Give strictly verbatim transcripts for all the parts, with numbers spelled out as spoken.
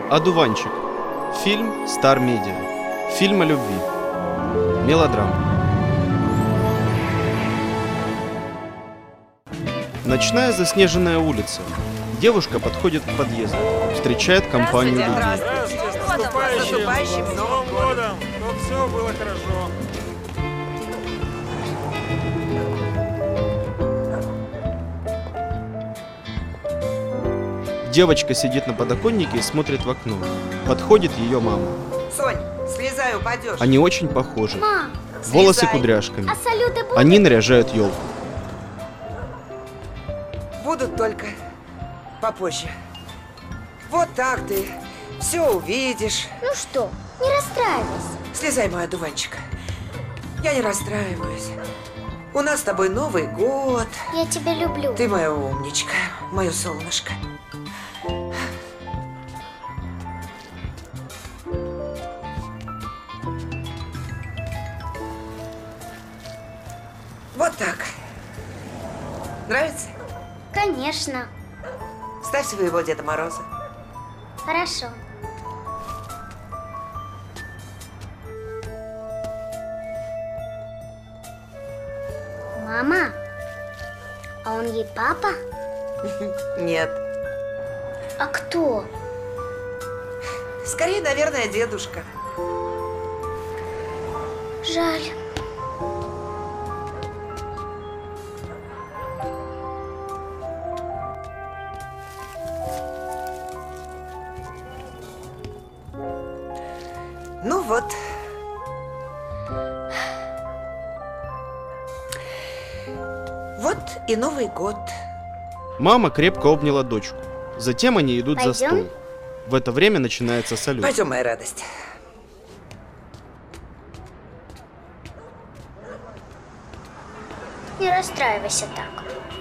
Одуванчик. Фильм Star Media. Фильм о любви. Мелодрама. Ночная заснеженная улица. Девушка подходит к подъезду, встречает компанию людей. Здравствуйте, с наступающим! С Новым годом! Чтобы все было хорошо. Девочка сидит на подоконнике и смотрит в окно. Подходит ее мама. Сонь, слезай, упадешь. Они очень похожи. Мам, Волосы Слезай. кудряшками. а салюты будут? Они наряжают елку. Будут только попозже. Вот так ты все увидишь. Ну что, не расстраивайся. Слезай, мой одуванчик. Я не расстраиваюсь. У нас с тобой Новый год. Я тебя люблю. Ты моя умничка, мое солнышко. Вот так. Нравится? Конечно. Ставь своего Деда Мороза. Хорошо. Мама, а он ей папа? Нет. А кто? Скорее, наверное, дедушка. Жаль. Ну вот. Вот и Новый год. Мама крепко обняла дочку. Затем они идут за Пойдем? стол. В это время начинается салют. Пойдем, моя радость. Не расстраивайся так.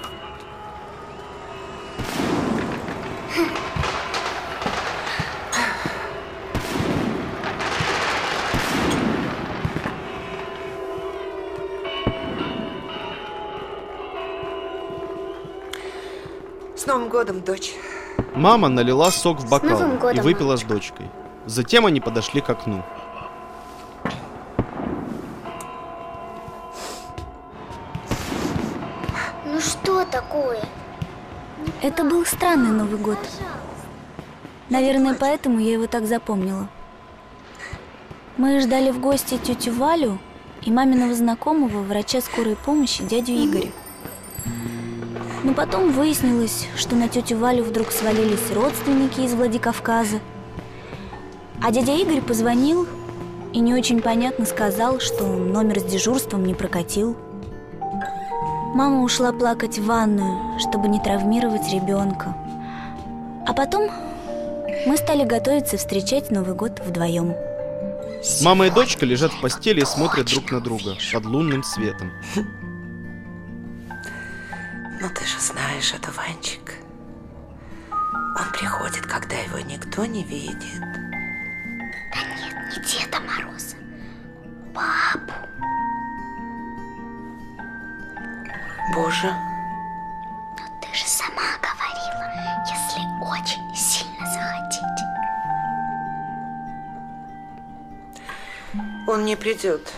С Новым годом, дочь. Мама налила сок в бокал Новым годом, и выпила мамочка. с дочкой. Затем они подошли к окну. Ну что такое? Это был странный Новый год. Наверное, поэтому я его так запомнила. Мы ждали в гости тетю Валю и маминого знакомого, врача скорой помощи, дядю Игоря. Но потом выяснилось, что на тетю Валю вдруг свалились родственники из Владикавказа. А дядя Игорь позвонил и не очень понятно сказал, что номер с дежурством не прокатил. Мама ушла плакать в ванную, чтобы не травмировать ребенка. А потом мы стали готовиться встречать Новый год вдвоем. Мама и дочка лежат в постели и смотрят друг на друга под лунным светом. Ну ты же знаешь, одуванчик. Он приходит, когда его никто не видит. Да нет, не Деда Мороза. Папу. Боже. Но ты же сама говорила, если очень сильно захотеть. Он не придет.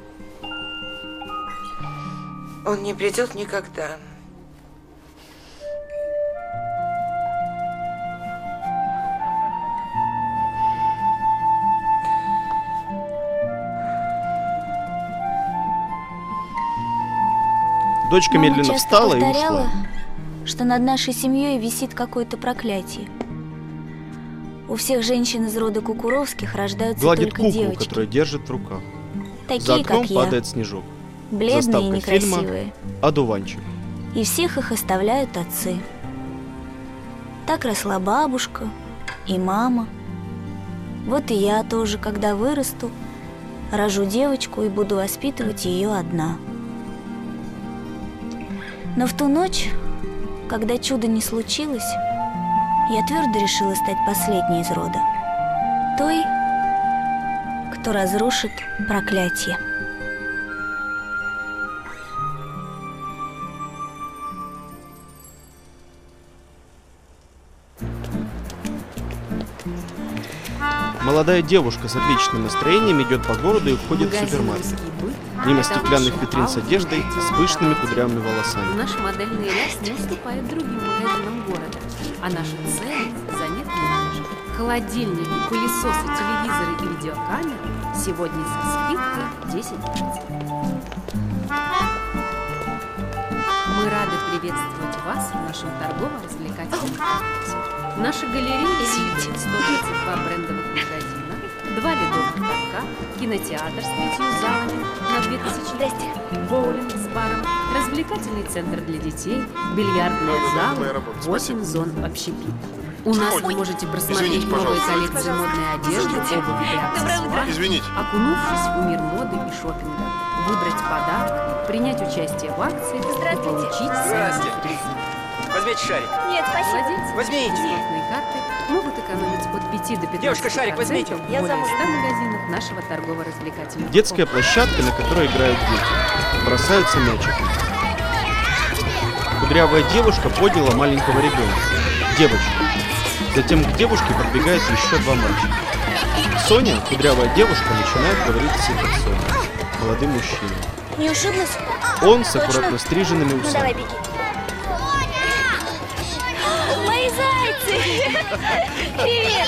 Он не придет никогда. Дочка Мама медленно часто встала и повторяла, ушла. что над нашей семьей висит какое-то проклятие. У всех женщин из рода Кукуровских рождаются Гладит только куклу, девочки, которую держит в руках. За такие окном как я, падает снежок. бледные и Заставка фильма некрасивые. «Одуванчик». И всех их оставляют отцы. Так росла бабушка и мама. Вот и я тоже, когда вырасту, рожу девочку и буду воспитывать ее одна. Но в ту ночь, когда чудо не случилось, я твердо решила стать последней из рода. Той, кто разрушит проклятие. Молодая девушка с отличным настроением идет по городу и входит в супермаркет. Мимо стеклянных витрин с одеждой с пышными кудрявыми волосами. Наш модельный ряд не уступает другим магазинам города, а наши цены заметны ниже. Холодильники, пылесосы, телевизоры и видеокамеры сегодня со скидкой десять процентов. Мы рады приветствовать вас в нашем торгово-развлекательном комплексе. В нашей галерее сто тридцать два брендовых магазина, два ледовых катка, кинотеатр с пятью залами на две тысячи мест, боулинг с баром, развлекательный центр для детей, бильярдная зала, восемь зон общепита. У нас вы можете просмотреть новые коллекции модной одежды, обуви и аксессуаров, окунувшись в мир моды и шопинга, выбрать подарок, принять участие в акциях и получить ценные призы. Возьмите шарик. Нет, спасибо. Владельцы Возьмите. дисконтные карты могут экономить от пяти до пятнадцати Девушка, шарик возьмите. процентов в более ста магазинах нашего торгово-развлекательного Детская комплекса. площадка, на которой играют дети. Бросаются мячиком. Кудрявая девушка подняла маленького ребенка. Девочку. Затем к девушке подбегают еще два мальчика. Соня, кудрявая девушка, начинает говорить с Соня, молодым мужчиной. Не ушиблась? Он с Точно? аккуратно стриженными Ну давай, усами. беги. Мои зайцы! Привет!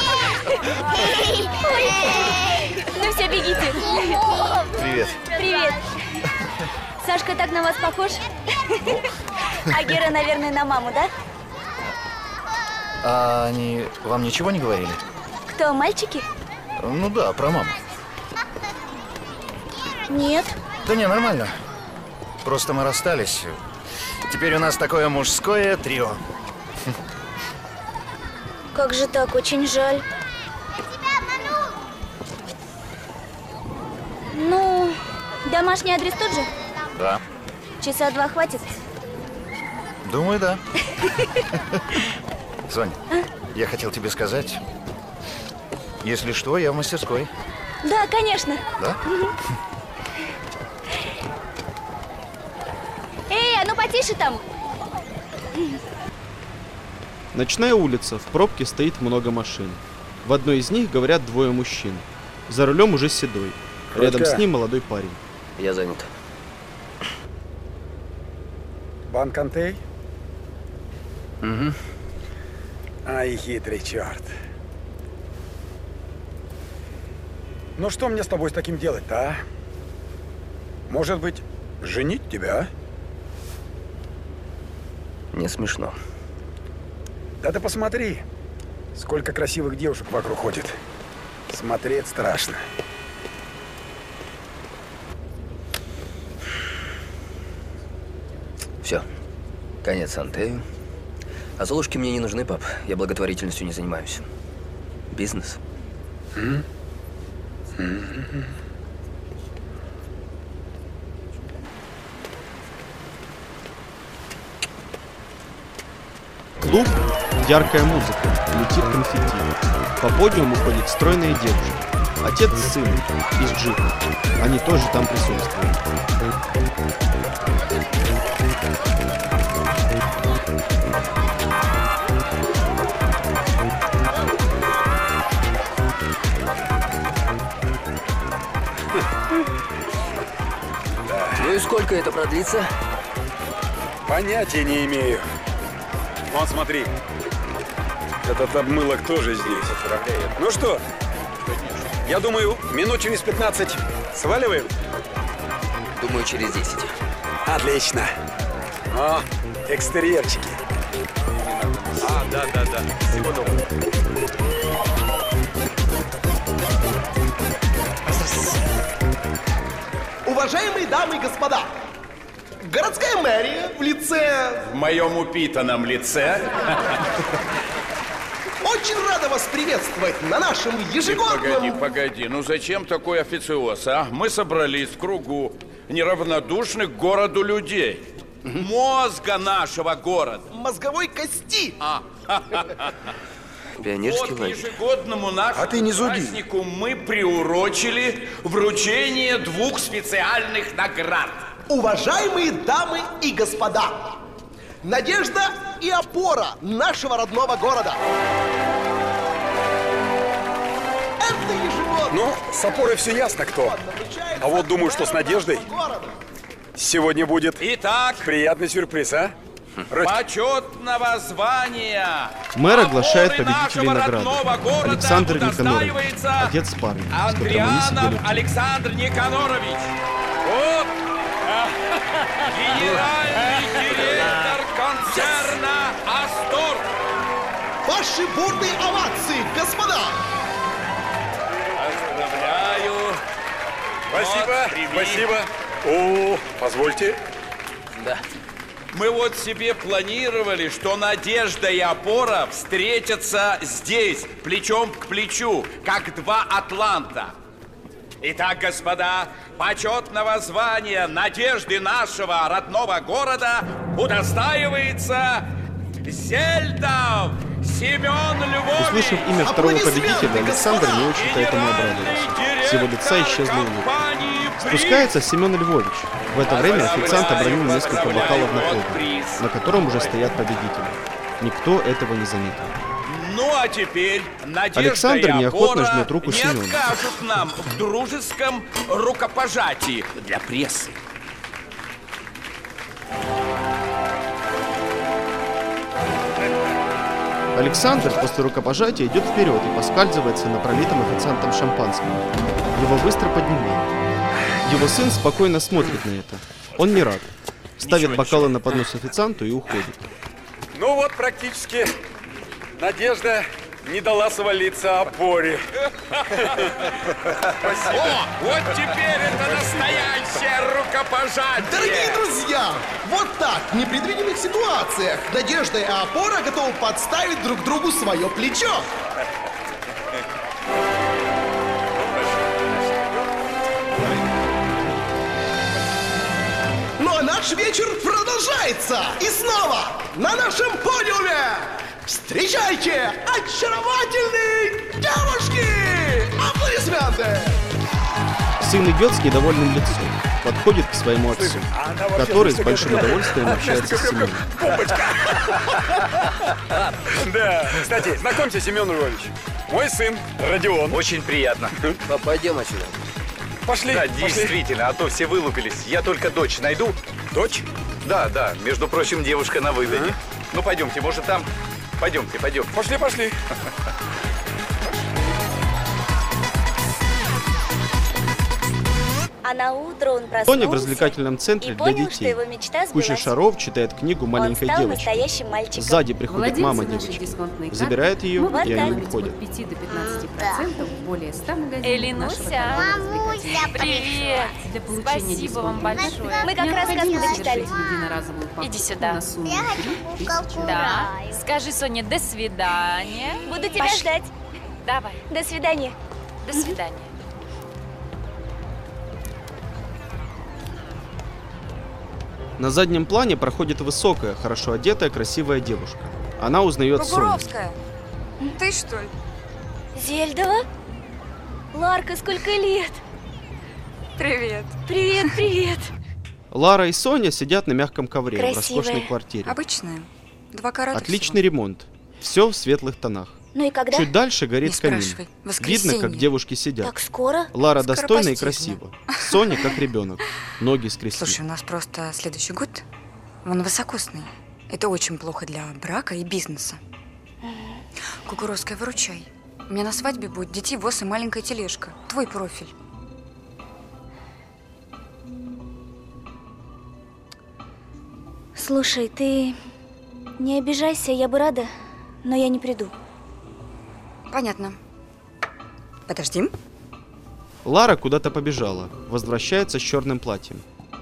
Ой. Ну все, бегите. Привет. Привет. Сашка так на вас похож? А Гера, наверное, на маму, да? А они вам ничего не говорили? Кто, мальчики? Ну да, про маму. Нет. Да не, нормально. Просто мы расстались. Теперь у нас такое мужское трио. Как же так, очень жаль. Ну, домашний адрес тот же? Да. Часа два хватит? Думаю, да. Сонь, я хотел тебе сказать, если что, я в мастерской. Да, конечно. Да? Эй, а ну потише там. Ночная улица. В пробке стоит много машин. В одной из них, говорят, двое мужчин. За рулем уже седой. Рядом с ним молодой парень. Я занят. Банк Антей? Угу. Ай, хитрый черт. Ну что мне с тобой с таким делать-то, а? Может быть, женить тебя? Не смешно. Да ты посмотри, сколько красивых девушек вокруг ходит. Смотреть страшно. Все. Конец Антею. А золушки мне не нужны, пап. Я благотворительностью не занимаюсь. Бизнес. М? М. Клуб, яркая музыка, летит конфетти. По подиуму ходят стройные девушки. Отец с сыном из джипа. Они тоже там присутствуют. Ну и сколько это продлится? Понятия не имею. Вон, смотри. Этот обмылок тоже здесь. Ну что, я думаю, минут через пятнадцать сваливаем? Думаю, через десять. Отлично. О, экстерьерчики. А, да, да, да. Всего доброго. Уважаемые дамы и господа, городская мэрия в лице... В моем упитанном лице. Очень рада вас приветствовать на нашем ежегодном... Погоди, погоди, ну зачем такой официоз, а? Мы собрались в кругу неравнодушных к городу людей. Мозга нашего города. Мозговой кости. А. Пионерский Вот к лагерь. ежегодному нашему А ты не зуди. празднику мы приурочили вручение двух специальных наград. Уважаемые дамы и господа, надежда и опора нашего родного города. Ну, с опорой все ясно, кто. А вот думаю, что с Надеждой сегодня будет Итак, приятный сюрприз, а? почетного звания Мэр оглашает опоры победителей нашего награды. родного города Александр Никонорович, удостаивается отец парня, с которым они Андрианов сидели. Александр Никонорович. Вот генеральный директор концерна «Асторг». Ваши бурные овации, господа! Поздравляю. Спасибо, Вот, прими. спасибо. О, позвольте. Да. Мы вот себе планировали, что Надежда и Опора встретятся здесь, плечом к плечу, как два атланта. Итак, господа, почетного звания Надежды нашего родного города удостаивается Зельдов Семен Львович. Услышав имя второго победителя, Александр не очень-то этому обрадовался. С его лица исчезла улыбка. Спускается Семен Львович. В это время официант обронил несколько бокалов на подиум, на котором уже стоят победители. Никто этого не заметил. Ну а теперь Надежда Александр и Опора неохотно жмет руку не Семену. откажут нам в дружеском рукопожатии для прессы. Александр после рукопожатия идет вперед и поскальзывается на пролитом официантом шампанском. Его быстро поднимают. Его сын спокойно смотрит на это. Он не рад. Ставит Ничего, бокалы ничего. на поднос официанту и уходит. Ну вот, практически Надежда не дала свалиться Опоре. О, вот теперь это настоящее рукопожатие! Дорогие друзья, вот так, в непредвиденных ситуациях Надежда и Опора готовы подставить друг другу свое плечо. Ну а наш вечер продолжается. И снова на нашем подиуме встречайте очаровательные девушки! Аплодисменты! Сын идет с недовольным лицом. Подходит к своему отцу, который с большим удовольствием общается с Семеном. Да, кстати, знакомься, Семен Львович. Мой сын Родион. Очень приятно. Папа, пойдем отсюда. Пошли, Да, пошли. действительно, а то все вылупились. Я только дочь найду. Дочь? Да, да, между прочим, девушка на выдане. Ага. Ну, пойдемте, может, там... Пойдемте, пойдемте. Пошли, пошли. А на утро он проснулся Соня в развлекательном центре и для понял, что детей. его мечта Куча сбылась. шаров читает книгу маленькой Он стал девочки. настоящим мальчиком. Сзади приходит мама Владельцы нашей девочки. дисконтной карты Забирает ее, могут и они экономить уходят. от пяти до пятнадцати процентов в более ста магазинах Элинуся. нашего торгово-развлекательного Мамуся, привет. Для получения Спасибо вам дисконтной большое. карты Мы как раз необходимо сказку совершить дочитали. единоразовую покупку Иди сюда. на сумму Я хочу три куколку тысячи. Да. Рай. Скажи, Соня, до свидания. Буду тебя Пошли. ждать. Давай. До свидания. До свидания. На заднем плане проходит высокая, хорошо одетая, красивая девушка. Она узнает Соню. Кугуровская, ты что ли? Зельдова? Ларка, сколько лет? Привет. Привет, привет. Лара и Соня сидят на мягком ковре в Красивая. роскошной квартире. Обычная. Два карата Отличный ремонт. Все в светлых тонах. Ну и когда? Чуть дальше горит Не камин. спрашивай. Видно, Воскресенье. как девушки сидят. Так скоро? Лара достойна и Скоропостижно. красива. Соня как ребенок. Ноги скрестив. Слушай, у нас просто следующий год, он высокосный. Это очень плохо для брака и бизнеса. Кукуровская, выручай. У меня на свадьбе будет детей, воз и маленькая тележка. Твой профиль. Слушай, ты не обижайся, я бы рада, но я не приду. Понятно. Подожди. Лара куда-то побежала. Возвращается с черным платьем.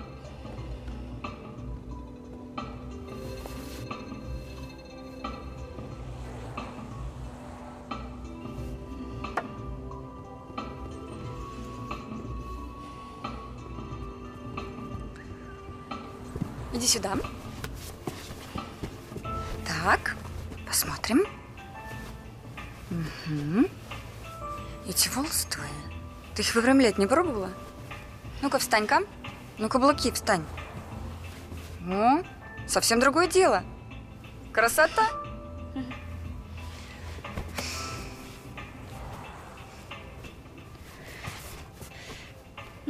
Иди сюда. Так, посмотрим. Угу. Эти волосы твои. Ты их выпрямлять не пробовала? Ну-ка, встань-ка. Ну, каблуки, встань. О, совсем другое дело. Красота.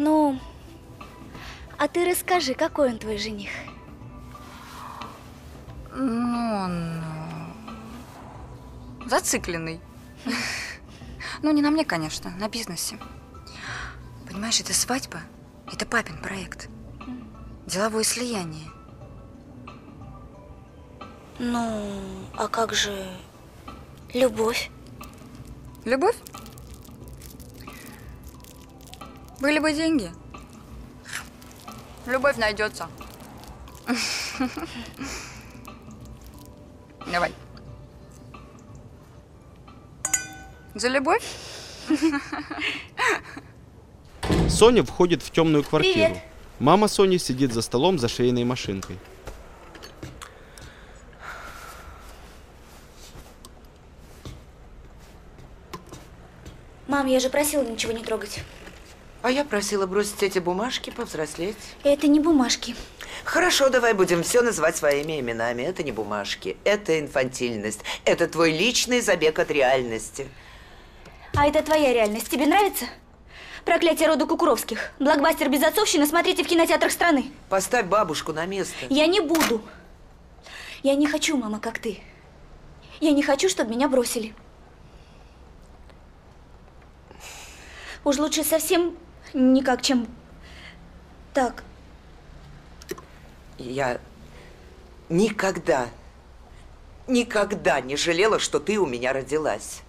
Ну, а ты расскажи, какой он твой жених? Ну, он... зацикленный. Ну, не на мне, конечно, на бизнесе. Понимаешь, это свадьба, это папин проект. Деловое слияние. Ну, а как же любовь? Любовь? Были бы деньги, любовь найдется. Давай. За любовь? Соня входит в темную квартиру. Привет. Мама Сони сидит за столом за швейной машинкой. Мам, я же просила ничего не трогать. А я просила бросить эти бумажки, повзрослеть. Это не бумажки. Хорошо, давай будем все называть своими именами. Это не бумажки, это инфантильность. Это твой личный забег от реальности. А это твоя реальность. Тебе нравится? Проклятие рода Кукуровских. Блокбастер без отцовщины смотрите в кинотеатрах страны. Поставь бабушку на место. Я не буду. Я не хочу, мама, как ты. Я не хочу, чтобы меня бросили. Уж лучше совсем никак, чем так. Я никогда, никогда не жалела, что ты у меня родилась.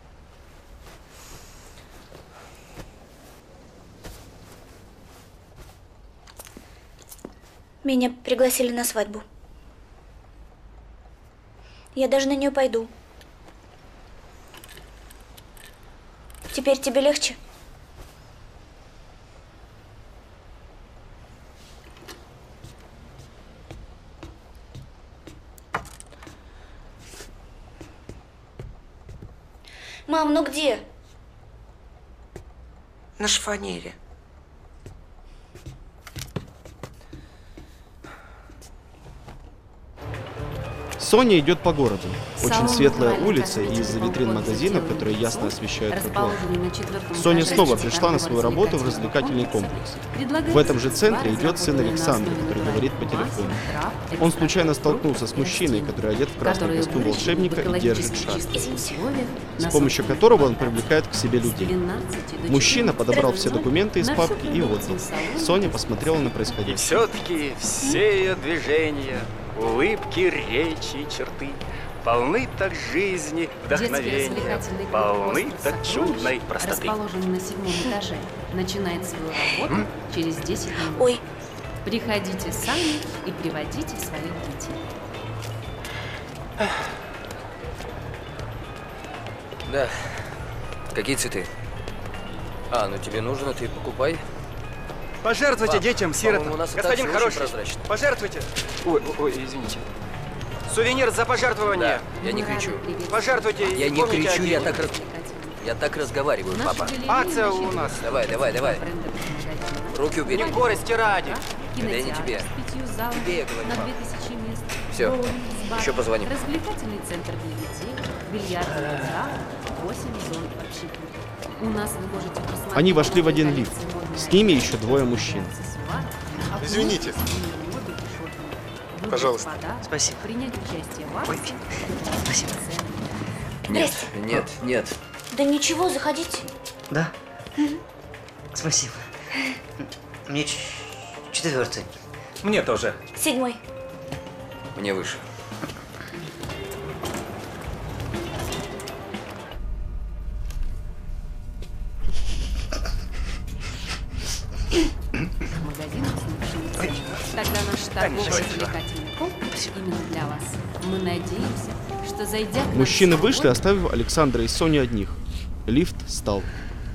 Меня пригласили на свадьбу. Я даже на нее пойду. Теперь тебе легче? Мам, ну где? На шифонере. Соня идет по городу. Очень Салон светлая натуральной улица, и из-за косметики витрин Бонком магазинов, Детектив которые ясно Солнце, освещают тротуар. расположенный на четвертом Соня этаже снова пришла на свою работу в торгово-развлекательного развлекательный комплекс. Предлагает В этом же аксессуары, центре идет сын изготовленные на Александра, основе который говорит по натуральных телефону. масел, трав, Он случайно экстрактов столкнулся с фруктов и мужчиной, растений, который одет в красный которые костюм выращены волшебника в и держит экологически шашку, чистых условиях на с помощью собственной которого он плантации. привлекает к себе людей. двенадцати до Мужчина подобрал четырнадцати все документы из на папки всю и отдал. продукцию салона. Соня посмотрела на И происходящее. все-таки все ее движения, улыбки, речи и черты полны так жизни, вдохновения, Детский полны «Остров так сокровищ», чудной простоты. расположенный на седьмом этаже, начинает свою работу через десять минут. Ой. Приходите сами и приводите своих детей. Да. Какие цветы? А, ну тебе нужно, ты покупай. Пожертвуйте Пап, детям, по-моему, сиротам. у нас и так Господин всё очень хороший, прозрачно. пожертвуйте. Ой, ой, извините. Сувенир за пожертвование. Да, я не кричу. Пожертвуйте. Я и не помните кричу, о я деньгах. так, раз... я так разговариваю, папа. Акция у нас. Давай, давай, давай. Руки убери. Скорости ради. Да я не тебе. С пятью залами Тебе я говорю, на пап. две тысячи мест. Всё. Боулинг с баром, Еще позвоним. Развлекательный центр для детей, бильярдный зал, восемь зон общепита. У нас вы можете просмотреть Они вошли в один коллекции лифт. модной С ними одежды, еще двое мужчин. аксессуары, обувь, Извините. моды и шопинг. Выбрать Пожалуйста. подарок, Спасибо. Принять участие в акции. Спасибо. Нет, нет, нет. Да ничего, заходите. Да? Спасибо. Мне ч- четвертый. Мне тоже. Седьмой. Мне выше. Магазин Тогда наш торгово-развлекательный комплекс именно для вас. Мы надеемся, что зайдя к нам Мужчины сегодня- вышли, оставив Александра и Соню одних. Лифт стал.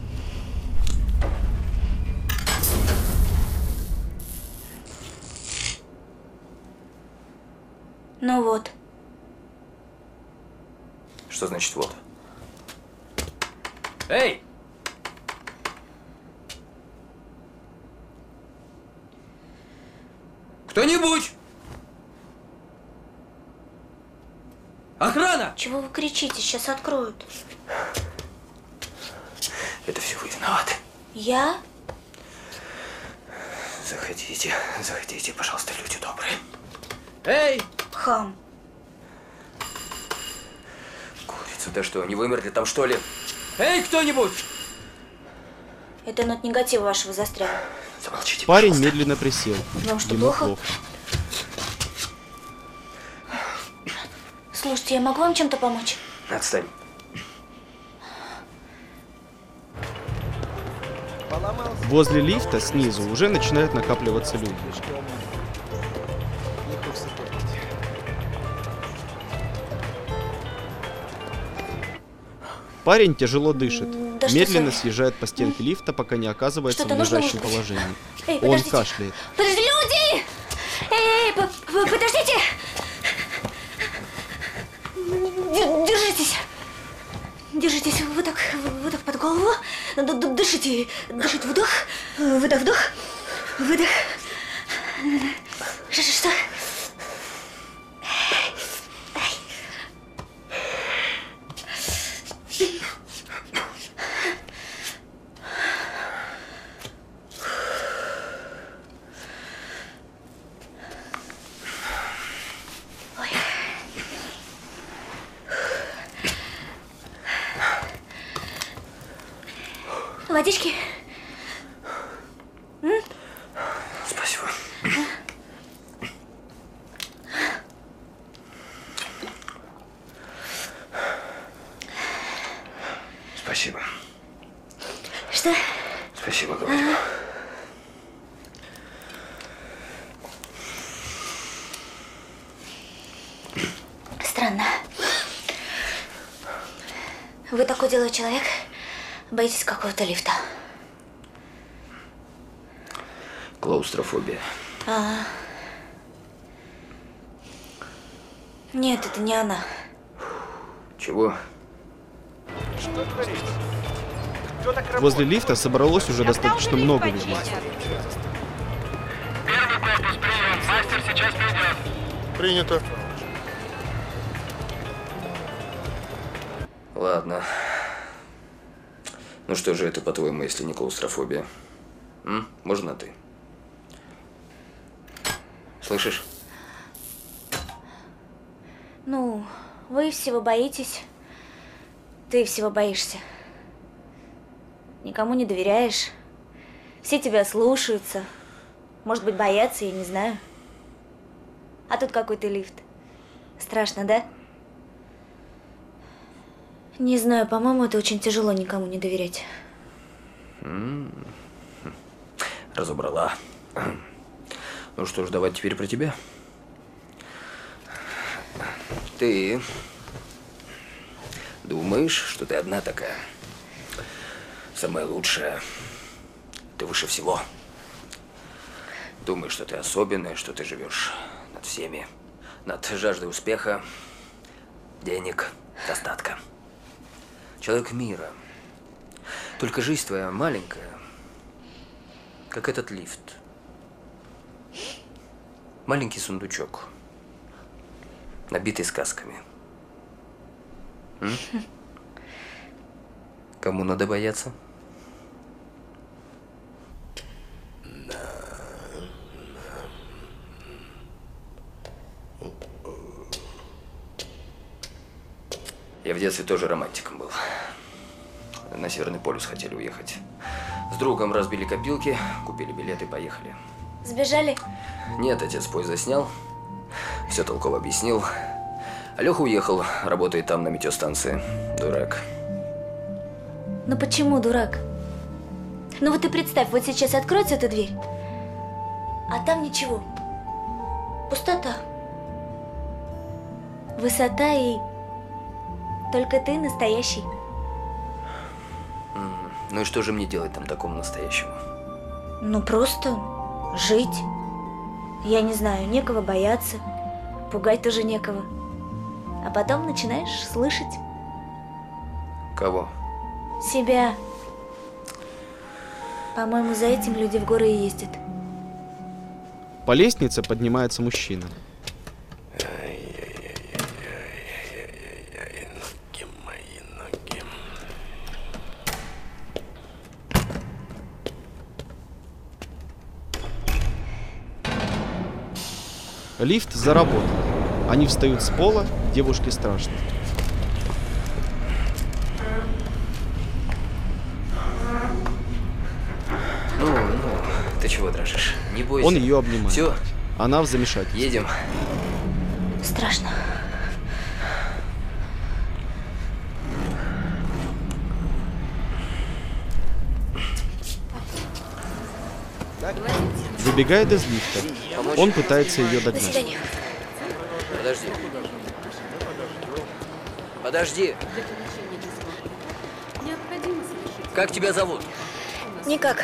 Ну вот. Что значит вот? Эй! Кто-нибудь! Охрана! Чего вы кричите? Сейчас откроют. Это все вы виноваты. Я? Заходите, заходите, пожалуйста, люди добрые. Эй! Хам. Курица, да что, не вымерли там, что ли? Эй, кто-нибудь! Это нот негатива вашего застрял. Замолчите, Парень пожалуйста. медленно присел. Вам что, Ему плохо? плохо. Слушайте, я могу вам чем-то помочь? Отстань. Возле лифта снизу уже начинают накапливаться люди. Парень тяжело дышит. Да что Медленно с вами? съезжает по стенке лифта, пока не оказывается Что-то в нужно, лежащем может быть? положении. Эй, Он подождите. кашляет. Подожди, люди! Эй, эй, по- по- подождите! Д- Держитесь! Держитесь вот так, вот так под голову. Д- д- Дышите, дышите, вдох, выдох, вдох, выдох. Что, что? Водички? М? Спасибо. Спасибо. Что? Спасибо, говорю. Странно. Вы такой деловой человек, боитесь какого-то лифта. Клаустрофобия. А. Нет, это не она. Чего? Что творится? Кто так работает? Возле лифта собралось уже достаточно много людей. Первый корпус, прием. Мастер сейчас придет. Принято. Ладно. Ну что же это, по-твоему, если не клаустрофобия? М? Можно ты? Слышишь? Ну, вы всего боитесь. Ты всего боишься. Никому не доверяешь. Все тебя слушаются. Может быть, боятся, я не знаю. А тут какой-то лифт. Страшно, да? Не знаю, по-моему, это очень тяжело никому не доверять. М. Разобрала. Ну что ж, давай теперь про тебя. Ты думаешь, что ты одна такая? Самая лучшая. Ты выше всего. Думаешь, что ты особенная, что ты живешь над всеми. Над жаждой успеха, денег, достатка. Человек мира. Только жизнь твоя маленькая, как этот лифт. Маленький сундучок, набитый сказками. М? Кому надо бояться? Я в детстве тоже романтиком был. На Северный полюс хотели уехать. С другом разбили копилки, купили билеты, поехали. Сбежали? Нет, отец поезд снял, все толково объяснил. А Леха уехал, работает там на метеостанции. Дурак. Ну почему дурак? Ну вот ты представь, вот сейчас откроется эта дверь, а там ничего. Пустота. Высота и только ты настоящий. М, Ну и что же мне делать там такому настоящему? Ну просто жить. Я не знаю, некого бояться, пугать тоже некого. А потом начинаешь слышать Кого? себя. По-моему, за этим люди в горы и ездят. По лестнице поднимается мужчина. Лифт заработал. Они встают с пола, девушке страшно. Ну, ну, ты чего дрожишь? Не бойся. Он ее обнимает. Все. Она в замешательстве. Едем. Страшно. Выбегает из лифта. Он пытается ее До догнать. свидания. Подожди. Подожди. Как тебя зовут? Никак.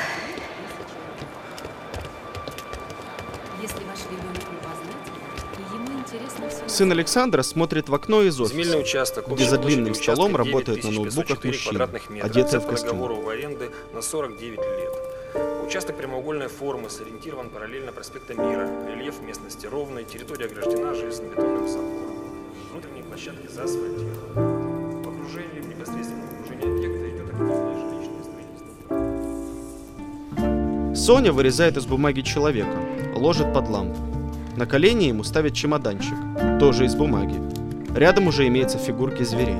Если ваш ребенок любознателен, и ему интересно все. Сын Александра смотрит в окно из Земельный офиса, участок, где за общей длинным площадью столом участка работают на девять тысяч ноутбуках пятьсот четыре мужчины, квадратных метра. одетые в По костюм. договору в аренды на сорок девять лет. Участок прямоугольной формы, сориентирован параллельно проспекта Мира. Рельеф местности ровный, территория ограждена железнобетонным забором. Внутренние площадки заасфальтированы. В окружении, в непосредственном окружении объекта идет активное жилищное строительство. Соня вырезает из бумаги человека, ложит под лампу. На колени ему ставят чемоданчик, тоже из бумаги. Рядом уже имеются фигурки зверей.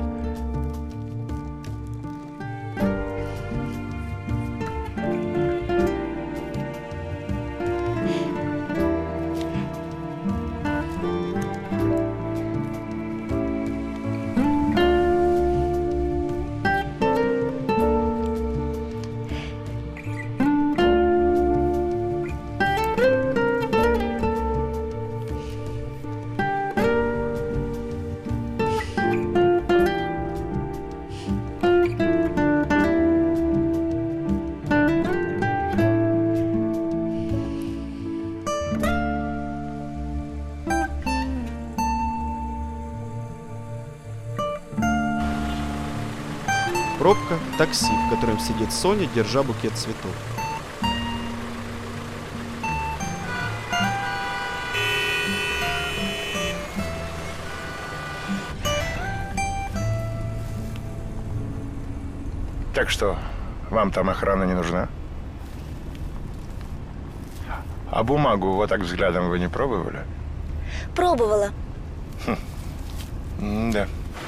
Пробка, такси, в котором сидит Соня, держа букет цветов. Так что, вам там охрана не нужна? А бумагу вот так взглядом вы не пробовали? Пробовала. Хм. Да.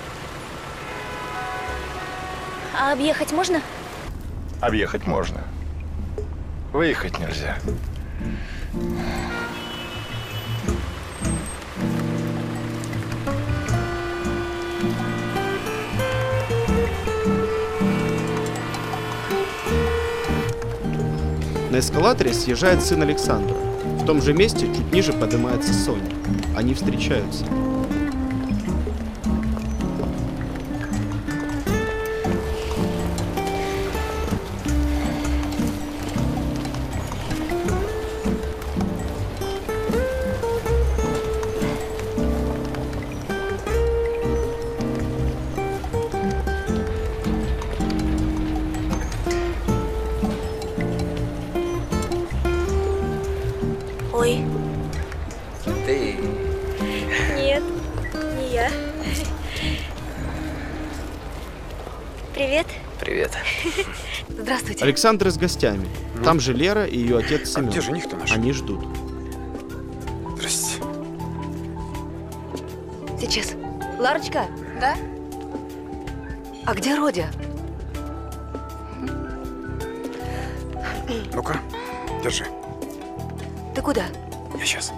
А объехать можно? Объехать можно. Выехать нельзя. На эскалаторе съезжает сын Александра. В том же месте чуть ниже поднимается Соня. Они встречаются. Ой, Ты... нет, не я. Привет. Привет. Здравствуйте. Александр с гостями. Там же Лера и ее отец Семен. где жених-то наш? Они ждут. Здрасте. Сейчас. Ларочка? Да? А где Родя? Ну-ка, держи. Ты куда? Я сейчас.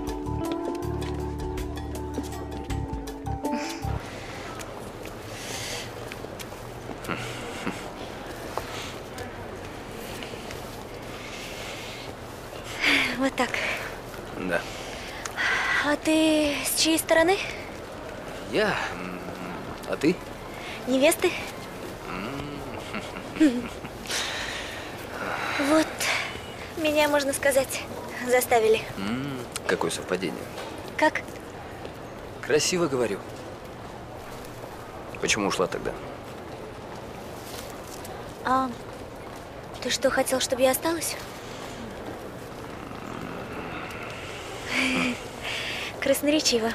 Вот так. Да. А ты с чьей стороны? Я? М, А ты? Невесты? Вот, меня, можно сказать, заставили. М, Какое совпадение. Как? Красиво говорю. Почему ушла тогда? А ты что, хотел, чтобы я осталась? Красноречиво.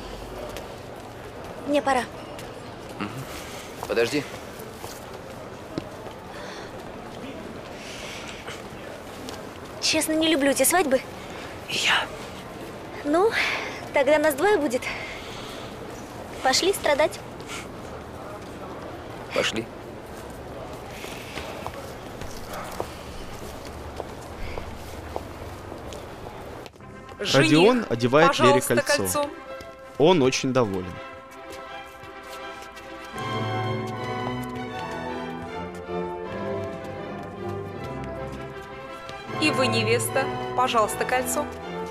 Мне пора. Мгм. Подожди. Честно, не люблю эти свадьбы. И я. Ну, Тогда нас двое будет. Пошли страдать. Пошли. Родион одевает Лере пожалуйста, кольцо. кольцо. Он очень доволен. И вы, невеста, пожалуйста, кольцо.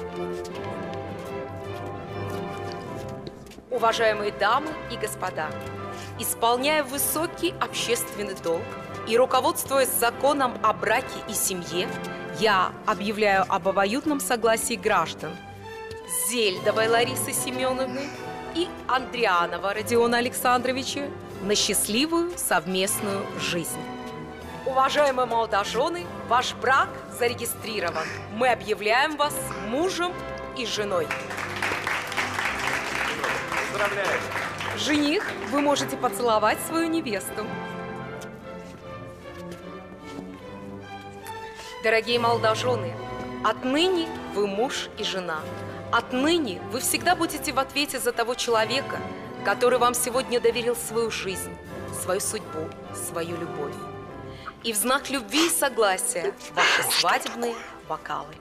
Уважаемые дамы и господа, исполняя высокий общественный долг и руководствуясь законом о браке и семье, я объявляю об обоюдном согласии граждан Зельдовой Ларисы Семеновны и Андрианова Родиона Александровича на счастливую совместную жизнь. Уважаемые молодожены, ваш брак зарегистрирован. Мы объявляем вас мужем и женой. Поздравляю. Жених, вы можете поцеловать свою невесту. Дорогие молодожены, отныне вы муж и жена. Отныне вы всегда будете в ответе за того человека, который вам сегодня доверил свою жизнь, свою судьбу, свою любовь. И в знак любви и согласия ваши свадебные бокалы.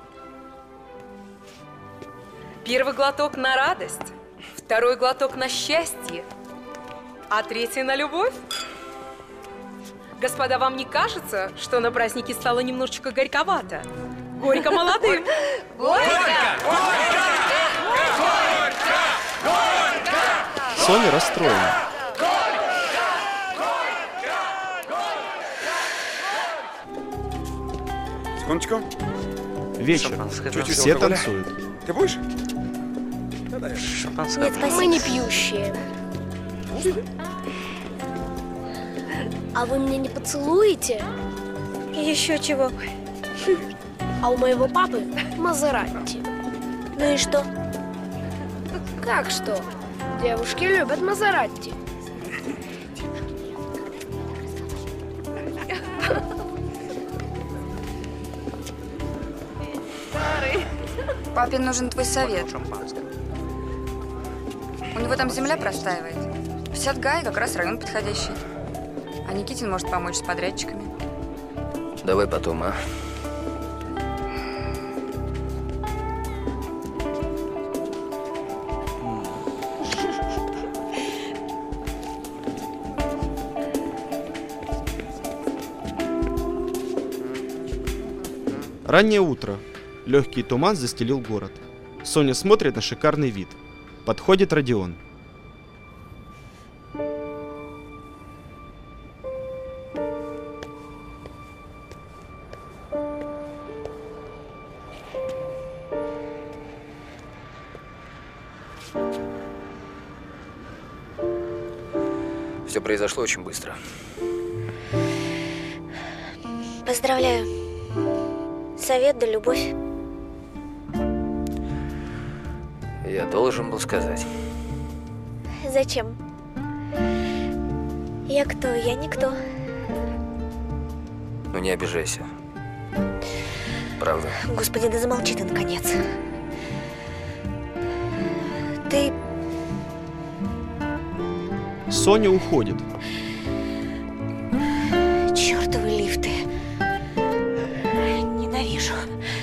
Первый глоток на радость, второй глоток на счастье, а третий на любовь. Господа, вам не кажется, что на празднике стало немножечко горьковато? Горько молодым. Горько! Соня расстроена. Секундочку. Вечер. Чуть-чуть Все алкоголя. танцуют. Ты будешь? Нет, спасибо. Мы не пьющие. А вы меня не поцелуете? Еще чего. А у моего папы Мазератти. Ну и что? Как что? Девушки любят Мазератти. Папе нужен твой совет. У него там земля простаивает. Сятгай как раз район подходящий. А Никитин может помочь с подрядчиками. Давай потом, а? Раннее утро. Легкий туман застелил город. Соня смотрит на шикарный вид. Подходит Родион. Все произошло очень быстро. Поздравляю. Совет да любовь. Я должен был сказать. Зачем? Я кто? Я никто. Ну не обижайся. Правда. Господи, да замолчи ты наконец. Ты... Соня уходит. Чёртовы лифты. Ненавижу.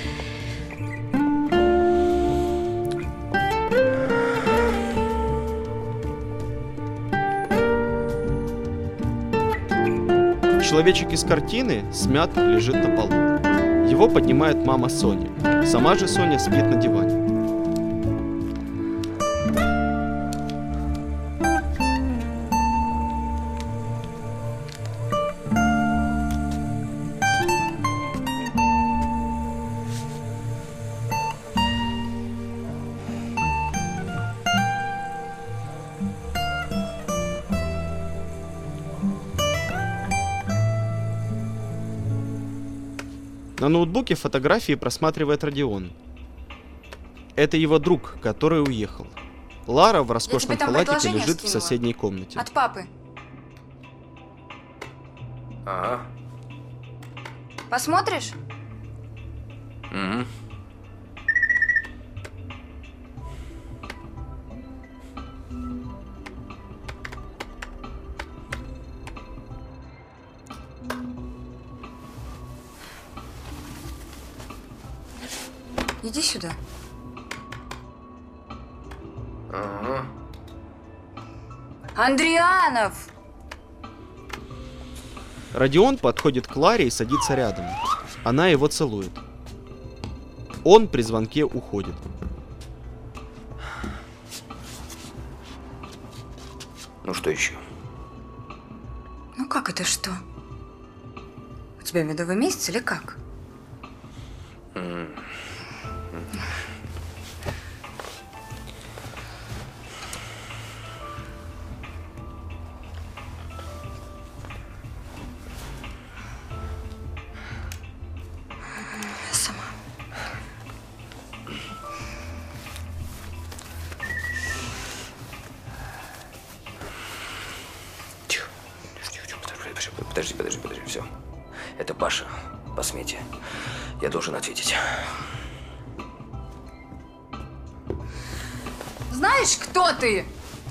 Человечек из картины смят лежит на полу. Его поднимает мама Сони. Сама же Соня спит на диване. На ноутбуке фотографии просматривает Родион. Это его друг, который уехал. Лара в роскошном там халатике предложение лежит в скинула. соседней комнате. От папы. Ага. Посмотришь? Угу. Иди сюда. Ага. Андрианов! Родион подходит к Ларе и садится рядом. Она его целует. Он при звонке уходит. Ну что еще? Ну как это что? У тебя медовый месяц или как? М. Я сама. Тихо. Подожди, подожди, подожди, все. Это Паша по смете. Я должен ответить. Знаешь, кто ты?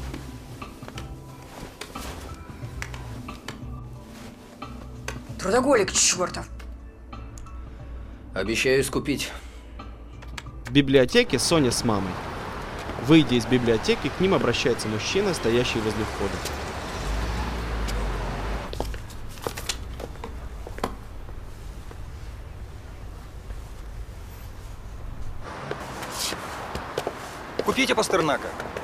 Трудоголик чертов. Обещаю искупить. В библиотеке Соня с мамой. Выйдя из библиотеки, к ним обращается мужчина, стоящий возле входа. Купите Пастернака.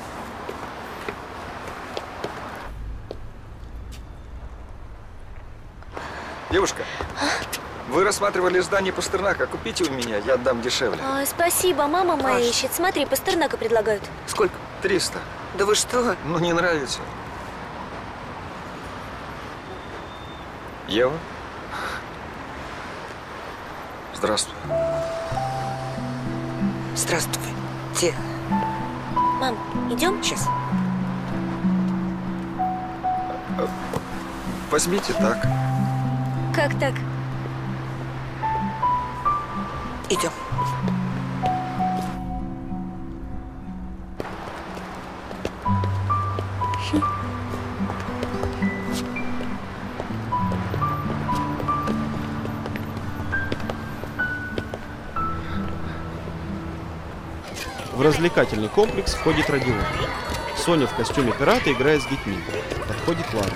Девушка, вы рассматривали издание Пастернака. Купите у меня, я отдам дешевле. А, спасибо, мама моя Паш. ищет. Смотри, Пастернака предлагают. Сколько? Триста. Да вы что? Ну, не нравится. Ева? Здравствуй. Здравствуйте. Мам, идем? Сейчас. Возьмите так. Как так? Идем. В развлекательный комплекс входит Родион. Соня в костюме пирата играет с детьми. Подходит Лара.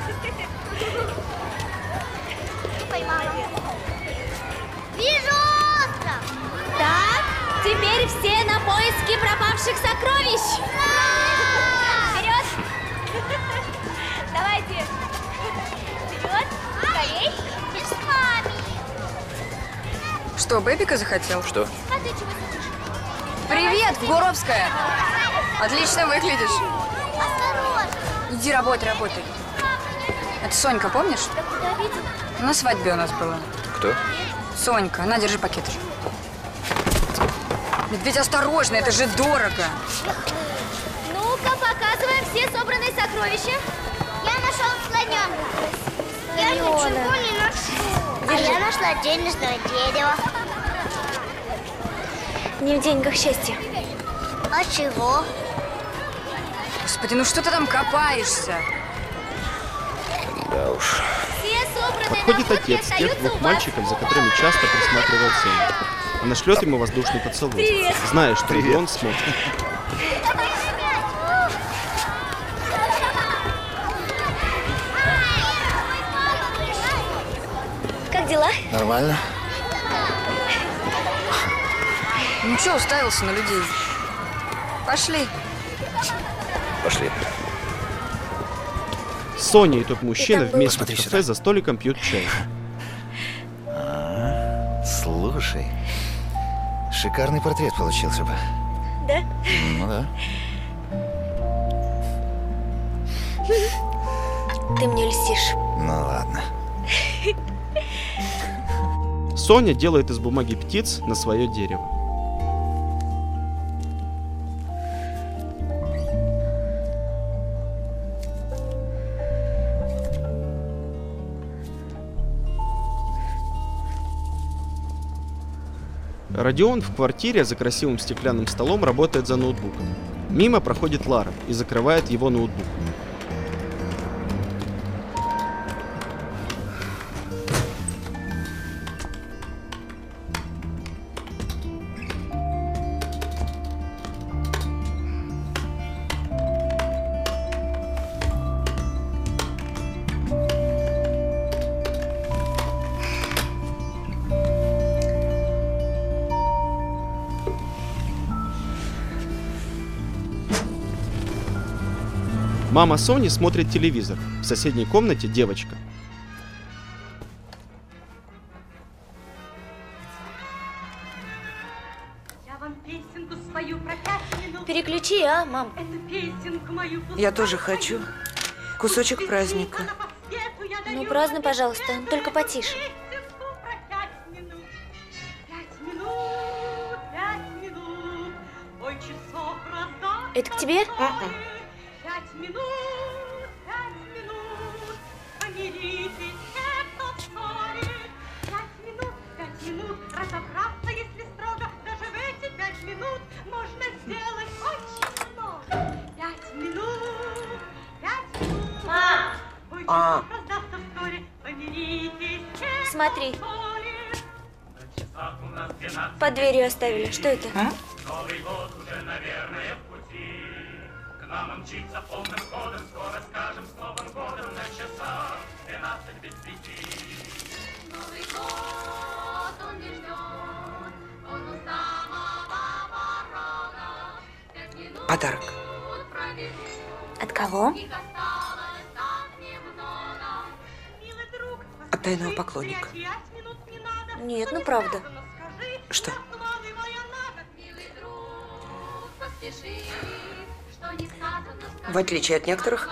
Вижу остров! Так, теперь все на поиски пропавших сокровищ! Вперед! Давайте! Вперед! Скорей! Без мами! Что, Бэбика захотел? Что? А ты чего сидишь? Привет, Гуровская! Отлично выглядишь. Осторожно! Иди работай, работай. Это Сонька, помнишь? Да куда видел? На свадьбе у нас была. Кто? Сонька, на, держи пакет. Медведь, осторожно, это же дорого. Ну-ка, показываем все собранные сокровища. Я нашел слоненка. Я ничего не нашел. А я нашла денежное дерево. Не в деньгах счастье. А чего? Господи, ну что ты там копаешься? Да уж. Все собранные Подходит находки отец тех остаются двух у вас. мальчиков, за которыми часто присматривает Соня. Она шлет ему воздушный поцелуй, Привет. зная, что Родион смотрит. Как дела? Нормально. Ну что уставился на людей? Пошли. Пошли. Соня и тот мужчина Итак, вместе в Посмотри кафе сюда. за столиком пьют чай. А, слушай, шикарный портрет получился бы. Да? Ну да. Ты мне льстишь. Ну ладно. Соня делает из бумаги птиц на свое дерево. Родион в квартире за красивым стеклянным столом работает за ноутбуком. Мимо проходит Лара и закрывает его ноутбук. Мама Сони смотрит телевизор. В соседней комнате девочка. Я вам песенку свою про пять минут. Переключи, а, мам? Эту песенку мою Я тоже хочу. Кусочек праздника. Ну, празднуй, пожалуйста, только потише. Это к тебе? Пять минут, пять минут, помиритесь, это в ссоре. Пять минут, пять минут, разобраться, если строго, даже в эти пять минут можно сделать очень много. Пять минут, пять минут. Мам! Ой, А. раздастся вскоре, помиритесь, это Смотри. в ссоре. Под дверью оставили. Что это? А? Новый год уже, наверное, в пути. К нам мчится полным ходом, скоро скажем с Новым годом на часах двенадцать без пяти. Новый год он не ждет, он у самого порога. Пять минут Подарок. проведет, От кого? их осталось так немного. Милый друг, От тайного поклонника. пять минут не надо. Нет, ну правда. Что? Милый друг, поспеши, что не сказано, В отличие от некоторых,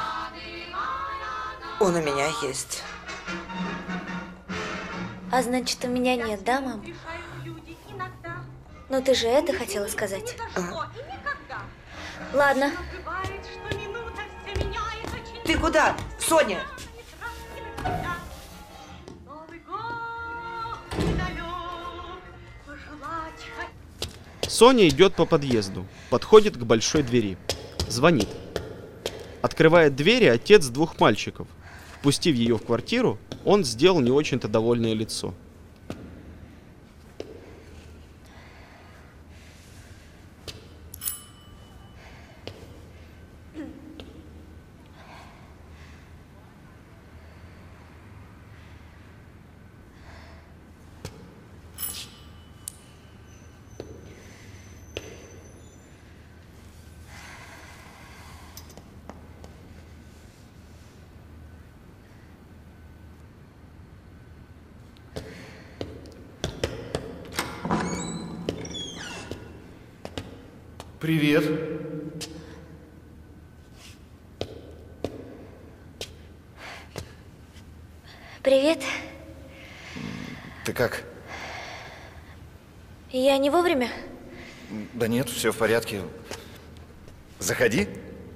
он у меня есть. А значит, у меня нет, да, мам? Ну ты же это хотела сказать. А. Ладно. Ты куда, Соня? Соня идет по подъезду, подходит к большой двери. Звонит. Открывает двери отец двух мальчиков. Впустив ее в квартиру, он сделал не очень-то довольное лицо. Привет. Привет. Ты как? Я не вовремя? Да нет, все в порядке. Заходи.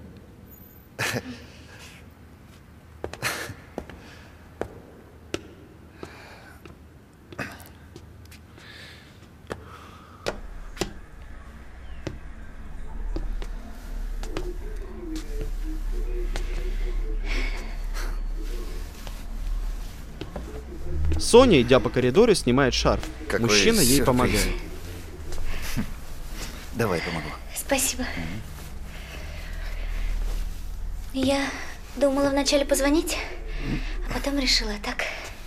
Соня, идя по коридору, снимает шарф. Какой Мужчина ей сюрприз. помогает. Давай помогу. Спасибо. Я думала вначале позвонить, а потом решила так.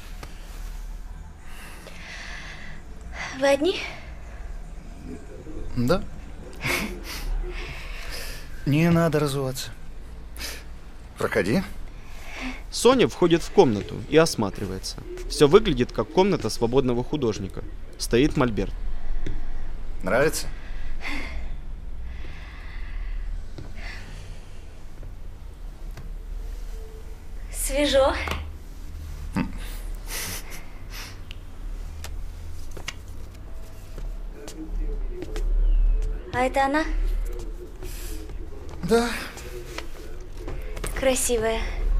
Вы одни? Да. Не надо разуваться. Проходи. Соня входит в комнату и осматривается. Все выглядит как комната свободного художника. Стоит мольберт. Нравится? Свежо. А это она? Да. Красивая.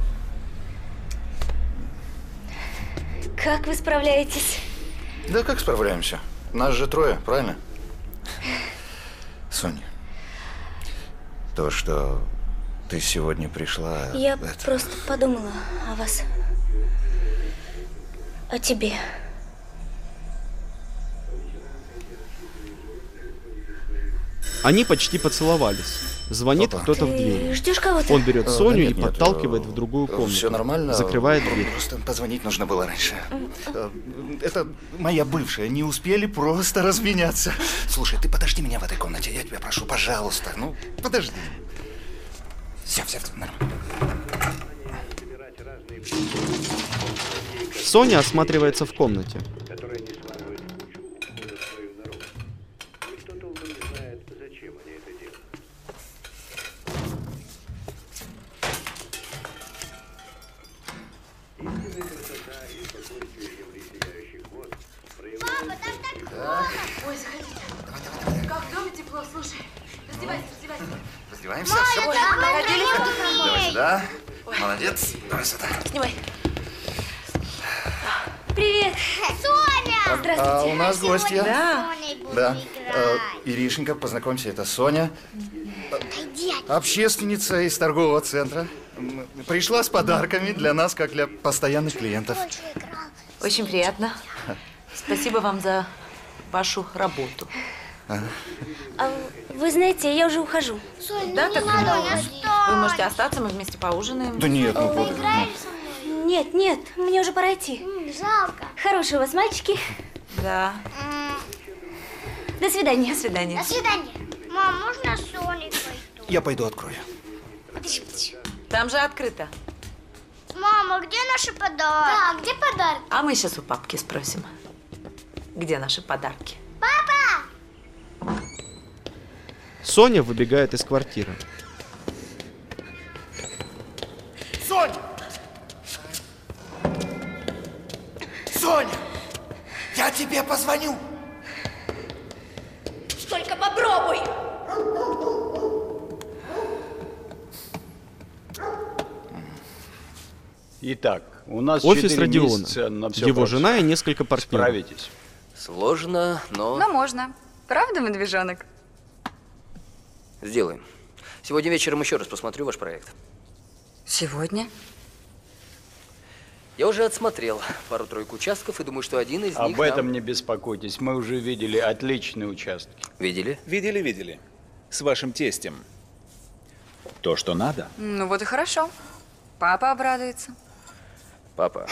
Как вы справляетесь? Да как справляемся? Нас же трое, правильно? Соня, то, что ты сегодня пришла... Я это... просто подумала о вас. О тебе. Они почти поцеловались. Звонит Опа. кто-то в Ты дверь. ждешь кого-то? Он берет Э, Соню да нет, и нет, подталкивает э, в другую комнату. Все нормально. Закрывает дверь. Просто позвонить нужно было раньше. Э, Это моя бывшая. Не успели просто разменяться. Слушай, ты подожди меня в этой комнате. Я тебя прошу, пожалуйста. Ну, подожди. Все, все, нормально. Соня осматривается в комнате. Папа, там так плохо. Ой, заходите. Как в доме тепло, слушай. Раздевайся, раздевайся. Раздеваемся? Мама, Всё? так Давай находились. сюда. Молодец. Давай сюда. Снимай. Привет. Соня! Здравствуйте. А у нас гостья. Да. Да. А, Иришенька, познакомься, это Соня. Общественница из торгового центра. М, Пришла с подарками для нас, как для постоянных клиентов. Очень приятно. Спасибо вам за вашу работу. А. А вы знаете, я уже ухожу. Да, так надо, вы можете остаться, мы вместе поужинаем. Да нет, ну вот. Нет, нет, мне уже пора идти. Жалко. Хорошие у вас мальчики. Да. До свидания. До свидания. До свидания. Мам, можно с Соней пойду? Я пойду открою. Там же открыто. Мама, где наши подарки? Да, где подарки? А мы сейчас у папки спросим, где наши подарки. Папа! Соня выбегает из квартиры. Соня! Соня! Я тебе позвоню! Только попробуй! Итак, у нас Офис четыре Родиона. месяца на все Его процесс. жена и несколько партнеров. Справитесь. Сложно, но Но можно. Правда, медвежонок? сделаем. Сегодня вечером еще раз посмотрю ваш проект. Сегодня? Я уже отсмотрел пару-тройку участков и думаю, что один из них Об этом нам- не беспокойтесь. Мы уже видели отличные участки. Видели? Видели, видели. С вашим тестем. То, что надо. Ну вот и хорошо. Папа обрадуется. Папа.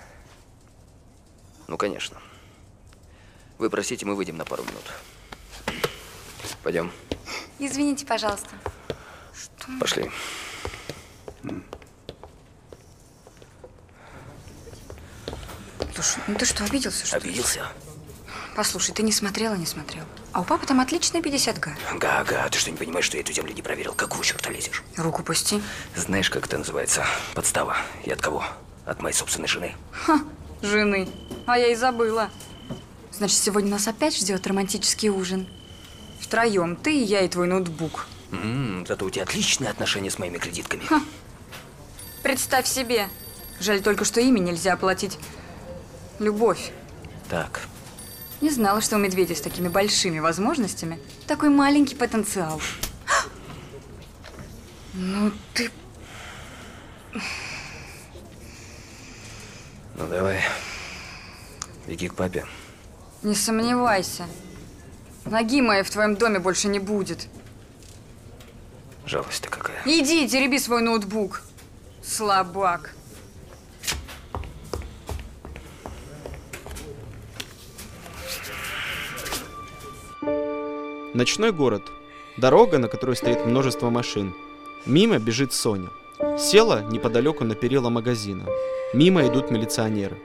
Ну, конечно. Вы простите, мы выйдем на пару минут. Пойдем. Извините, пожалуйста. Пошли. Слушай, ну ты что, обиделся, что ли? Обиделся? Послушай, ты не смотрела, не смотрел. А у папы там отличная пятьдесят га. Ага, ага, ты что, не понимаешь, что я эту землю не проверил? Какого черта лезешь? Руку пусти. Знаешь, как это называется? Подстава. И от кого? От моей собственной жены. Ха, жены. А я и забыла. Значит, сегодня нас опять ждет романтический ужин. Втроем. Ты и я, и твой ноутбук. М-м, зато у тебя отличные отношения с моими кредитками. Ха. Представь себе. Жаль только, что ими нельзя оплатить. Любовь. Так. Не знала, что у медведя с такими большими возможностями такой маленький потенциал. Ну ты... Ну давай. Беги к папе. Не сомневайся. Ноги моей в твоем доме больше не будет. Жалость-то какая. Иди, тереби свой ноутбук. Слабак. Ночной город. Дорога, на которой стоит множество машин. Мимо бежит Соня. Села неподалеку на перила магазина. Мимо идут милиционеры.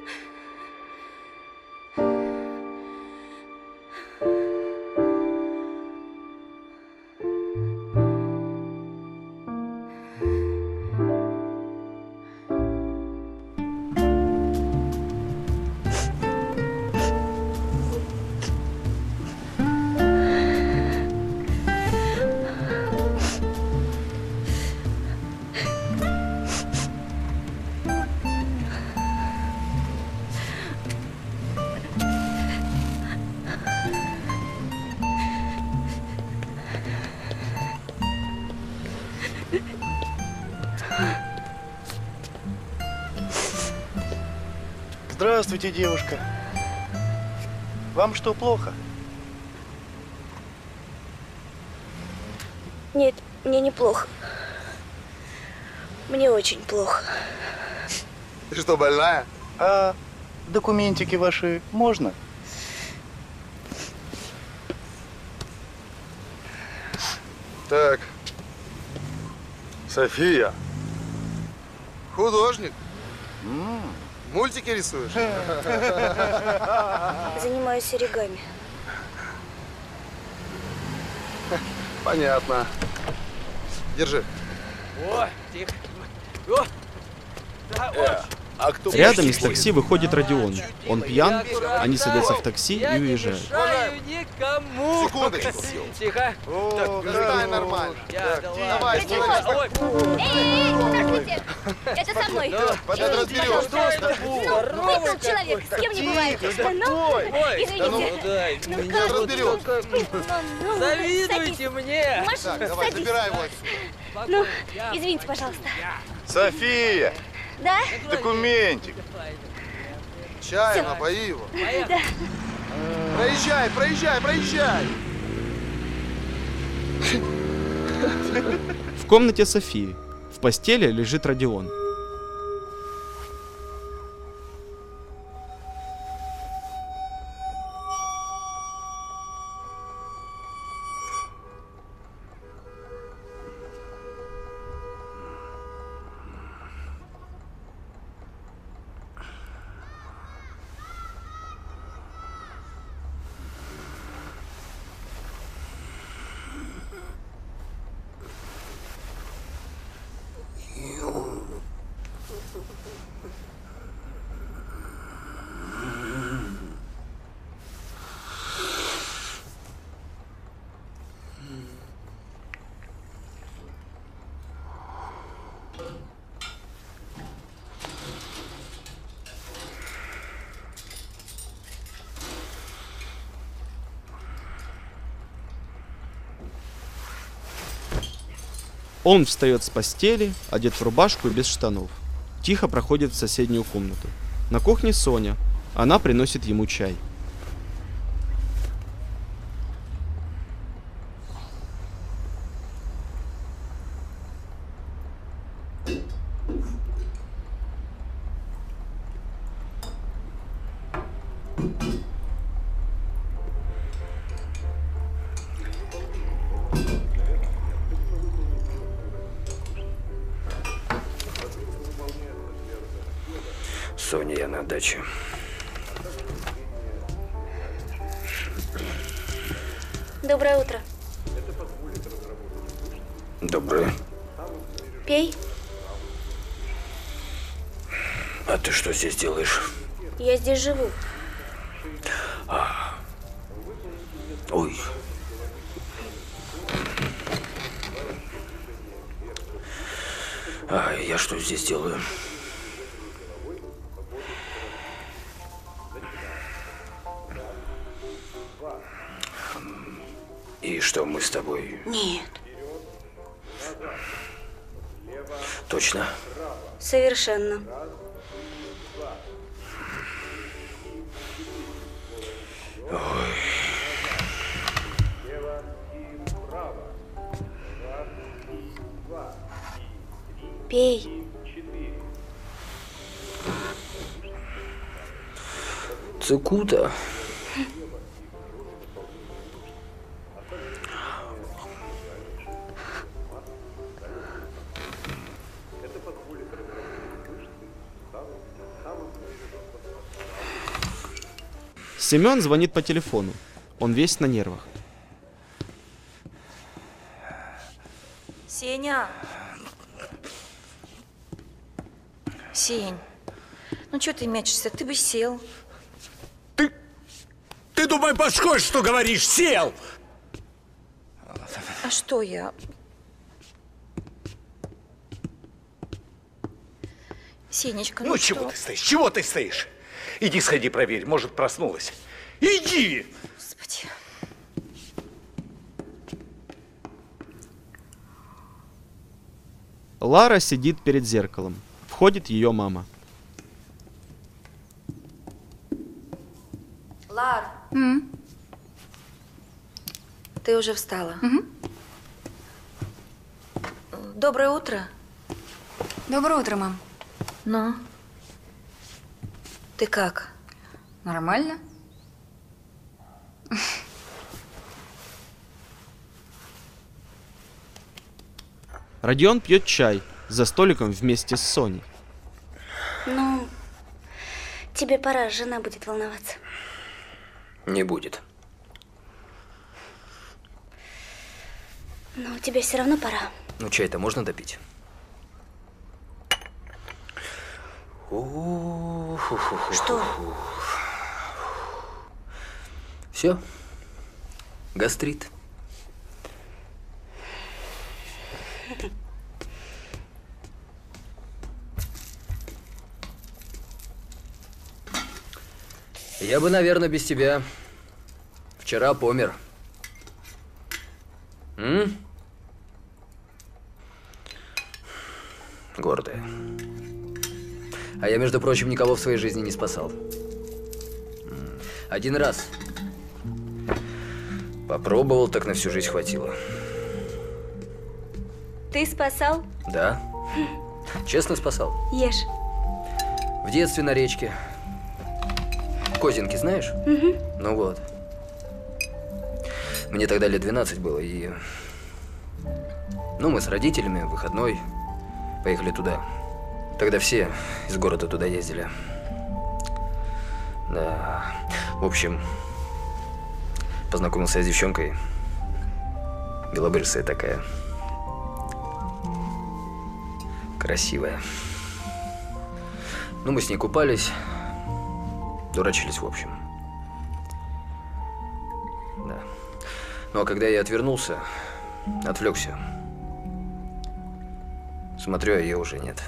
Здравствуйте, девушка. Вам что, плохо? Нет, мне неплохо. Мне очень плохо. Ты что, больная? А документики ваши можно? Так. София. Художник. Мультики рисуешь? Занимаюсь оригами. Понятно. Держи. О, тихо. О, да, Э, а кто Рядом из такси выходит Родион. Он пьян, они садятся в такси и уезжают. мешаю никому. Секундочку. Тихо. О, да, нормально. Я, да ладно. Давай, Родион! стой. Эй, здравствуйте! Это со мной. Потом разберемся. Ну, выпил человек, с кем не бывает. Да ну, извините. Ну Сейчас как? разберемся. Ну, Завидуйте мне. Маш, Так, давай, садись. забирай его отсюда. Ну, извините, пожалуйста. София, Да? документик. Чай, Всё. напои его. Да. Проезжай, проезжай, проезжай. В комнате Софии. В постели лежит Родион. Он встает с постели, одет в рубашку и без штанов. Тихо проходит в соседнюю комнату. На кухне Соня. Она приносит ему чай. Соня, я на даче. Доброе утро. Доброе. Пей. А ты что здесь делаешь? Я здесь живу. А. Ой. А я что здесь делаю? И что мы с тобой? Нет. Точно? Совершенно. Ой. Пей. Цикута. Семен звонит по телефону. Он весь на нервах. Сеня. Сень. Ну что ты мячешься? Ты бы сел. Ты думай, башкой, что говоришь, сел! А что я? Сенечка, ну, Ну, что? чего ты стоишь? Чего ты стоишь? Иди сходи, проверь, может, проснулась. Иди! Господи. Лара сидит перед зеркалом. Входит ее мама. Лар. М? Ты уже встала? Мгм. Доброе утро. Доброе утро, мам. Ну? Ты как? Нормально? Родион пьет чай за столиком вместе с Соней. Ну, тебе пора, жена будет волноваться. Не будет. Но тебе все равно пора. Ну, чай-то можно допить? Что? Все. Гастрит. Я бы, наверное, без тебя вчера помер. М? Гордая. А я, между прочим, никого в своей жизни не спасал. Один раз. Попробовал, так на всю жизнь хватило. Ты спасал? Да. Честно спасал. Ешь. В детстве на речке. Козинки знаешь? Угу. Ну вот. Мне тогда лет двенадцать было, и… Ну, мы с родителями в выходной поехали туда. Тогда все из города туда ездили. Да. В общем, познакомился я с девчонкой. Белобрысая такая. Красивая. Ну, мы с ней купались. Дурачились, в общем. Да. Ну, а когда я отвернулся, отвлекся, смотрю, а ее уже нет.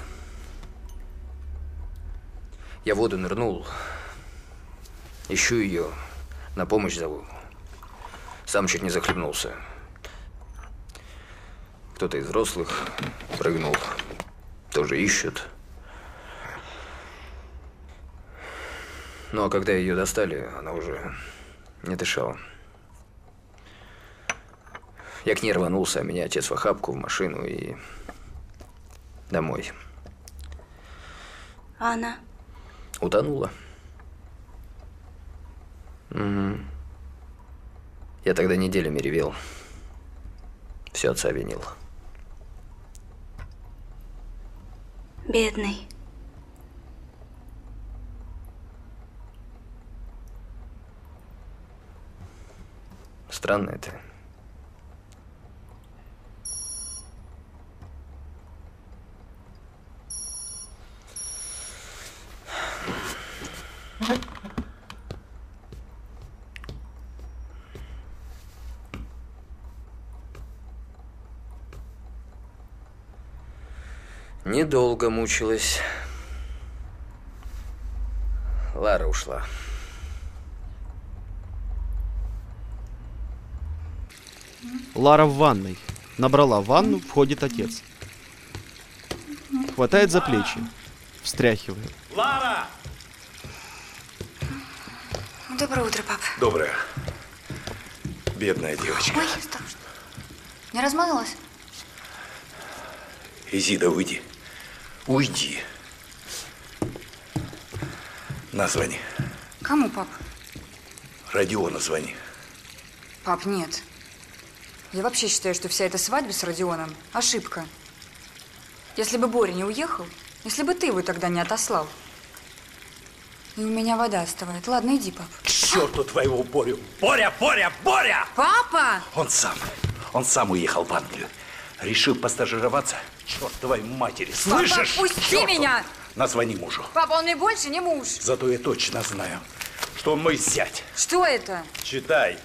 Я в воду нырнул, ищу ее, на помощь зову. Сам чуть не захлебнулся. Кто-то из взрослых прыгнул, тоже ищут. Ну, а когда ее достали, она уже не дышала. Я к ней рванулся, а меня отец в охапку, в машину и домой. А она? Утонула. Угу. Я тогда неделями ревел. Все отца винил. Бедный. Странно это. Недолго мучилась. Лара ушла. Лара в ванной. Набрала ванну, входит отец. Хватает за плечи. Встряхивает. Лара! Доброе утро, пап. Доброе. Бедная девочка. Ой, осторожно. Не размазалась? Изида, уйди. Уйди. На, звони. Кому, пап? Родиону звони. Пап, нет. Я вообще считаю, что вся эта свадьба с Родионом – ошибка. Если бы Боря не уехал, если бы ты его тогда не отослал. И у меня вода остывает. Ладно, иди, пап. К черту твоего Борю. Боря, Боря, Боря! Папа! Он сам. Он сам уехал в Англию. Решил постажироваться. Черт твоей матери. Слышишь? Папа, отпусти меня! Назвони мужу. Папа, он мне больше не муж. Зато я точно знаю, что он мой зять. Что это? Читай.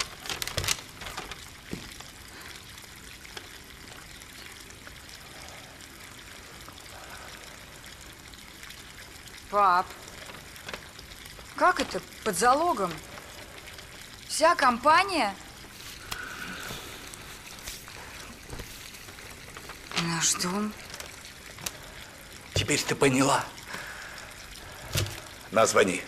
Пап, как это под залогом? Вся компания? Наш дом? Теперь ты поняла? Названи.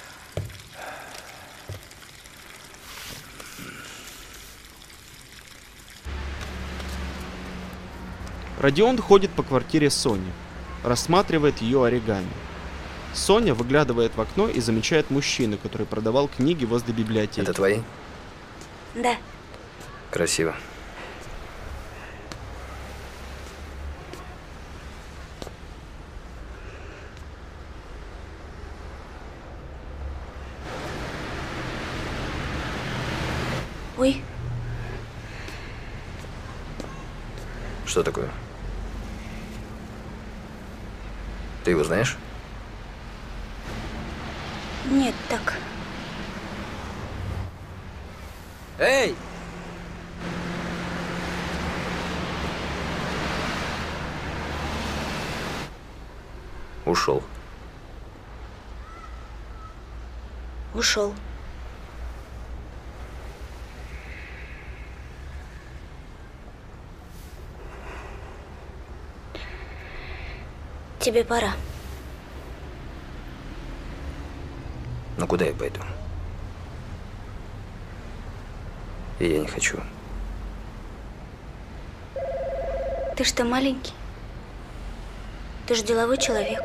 Родион ходит по квартире Сони, рассматривает ее оригами. Соня выглядывает в окно и замечает мужчину, который продавал книги возле библиотеки. Это твои? Да. Красиво. Ой. Что такое? Ты его знаешь? Нет, так. Эй! Ушел. Ушел. Тебе пора. Ну куда я пойду? И я не хочу. Ты что, маленький? Ты же деловой человек.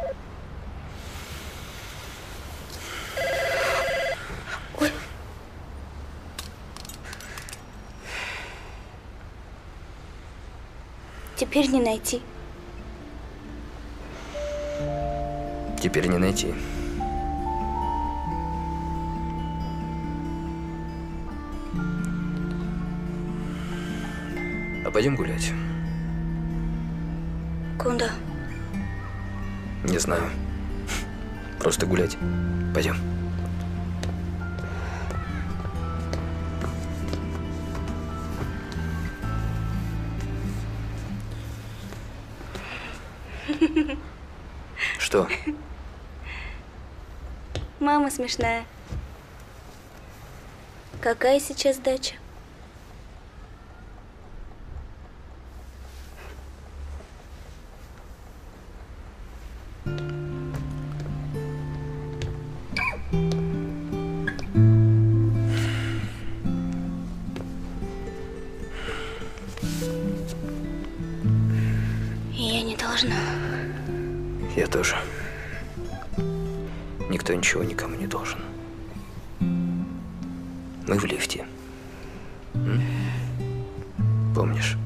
Ой. Теперь не найти. Теперь не найти. А пойдем гулять? Куда? Не знаю. Просто гулять. Пойдем. Что? Мама смешная. Какая сейчас дача? Я не должна. Я тоже. Никто ничего никому не должен. Мы в лифте. М? Помнишь?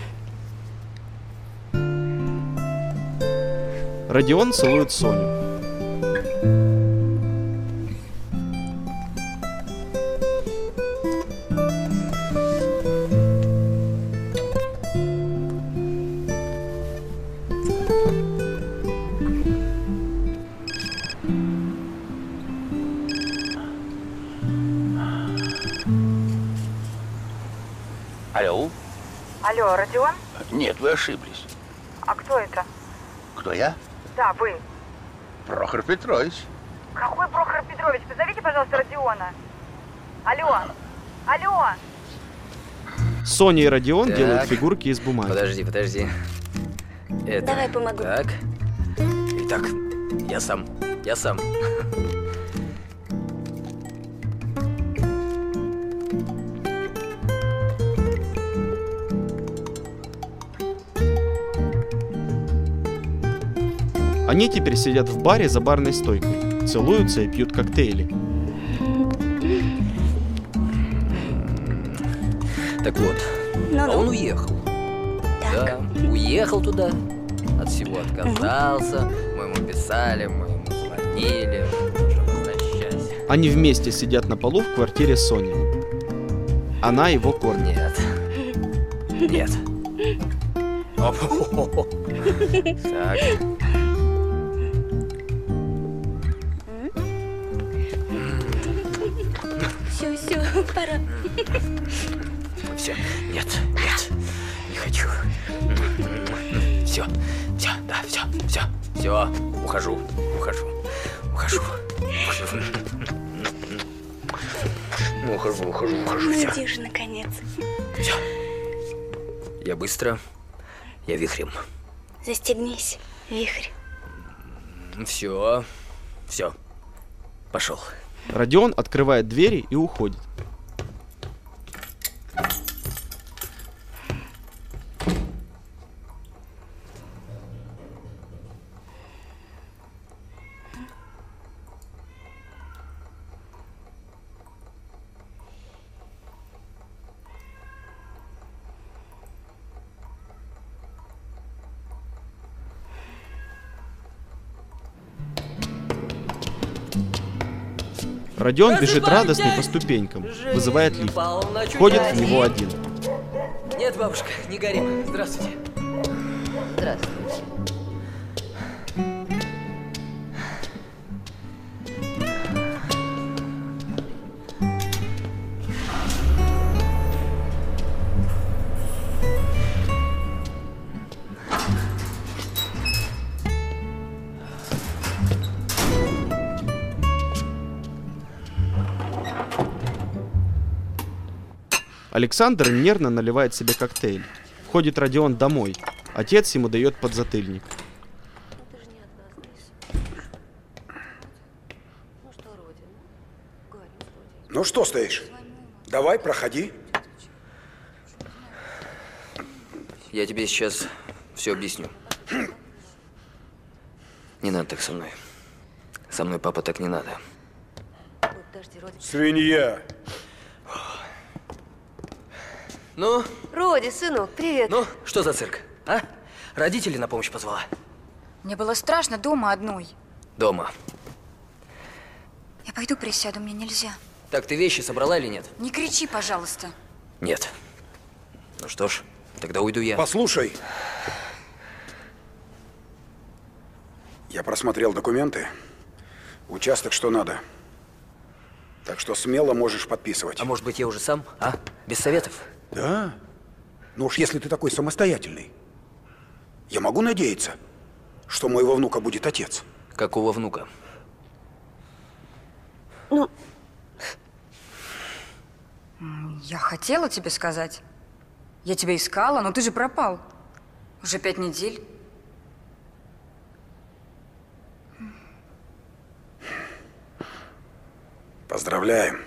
Родион целует Соню. Алло? Алло, Родион? Нет, вы ошиблись. А кто это? Кто я? Да, вы. Прохор Петрович. Какой Прохор Петрович? Позовите, пожалуйста, Родиона. Алло. Алло. Соня и Родион Так. делают фигурки из бумаги. Подожди, подожди. Это. Давай помогу. Так. Итак, я сам. Я сам. Они теперь сидят в баре за барной стойкой, целуются и пьют коктейли. Так вот, Ну-ну. а он уехал. Так. Да, уехал туда, от всего отказался, мы ему писали, мы ему звонили, уже возвращайся. Они вместе сидят на полу в квартире Сони. Она его кормит. Нет. Нет. Оп. Так. Все, все, пора. Все, нет, нет, не хочу. Все, все, да, все, все, все, ухожу, ухожу, ухожу, ухожу. Ну, ухожу, ухожу, ухожу, Ну все. иди же, наконец. Все. Я быстро, я вихрем. Застегнись, вихрь. Все, все, пошел. Родион открывает двери и уходит. Родион бежит радостный по ступенькам, вызывает лифт. Входит в него один. Нет, бабушка, не горим. Здравствуйте. Здравствуйте. Александр нервно наливает себе коктейль. Входит Родион домой. Отец ему дает подзатыльник. Ну что стоишь? Давай, проходи. Я тебе сейчас все объясню. Не надо так со мной. Со мной, папа, так не надо. Свинья. Ну? Роди, сынок, привет. Ну, что за цирк, а? Родителей на помощь позвала? Мне было страшно дома одной. Дома. Я пойду присяду, мне нельзя. Так, ты вещи собрала или нет? Не кричи, пожалуйста. Нет. Ну что ж, тогда уйду я. Послушай. Я просмотрел документы. Участок что надо. Так что смело можешь подписывать. А может быть, я уже сам, а? Без советов? Да? Ну уж если ты такой самостоятельный, я могу надеяться, что у моего внука будет отец. Какого внука? Ну... Я хотела тебе сказать. Я тебя искала, но ты же пропал. Уже пять недель. Поздравляем.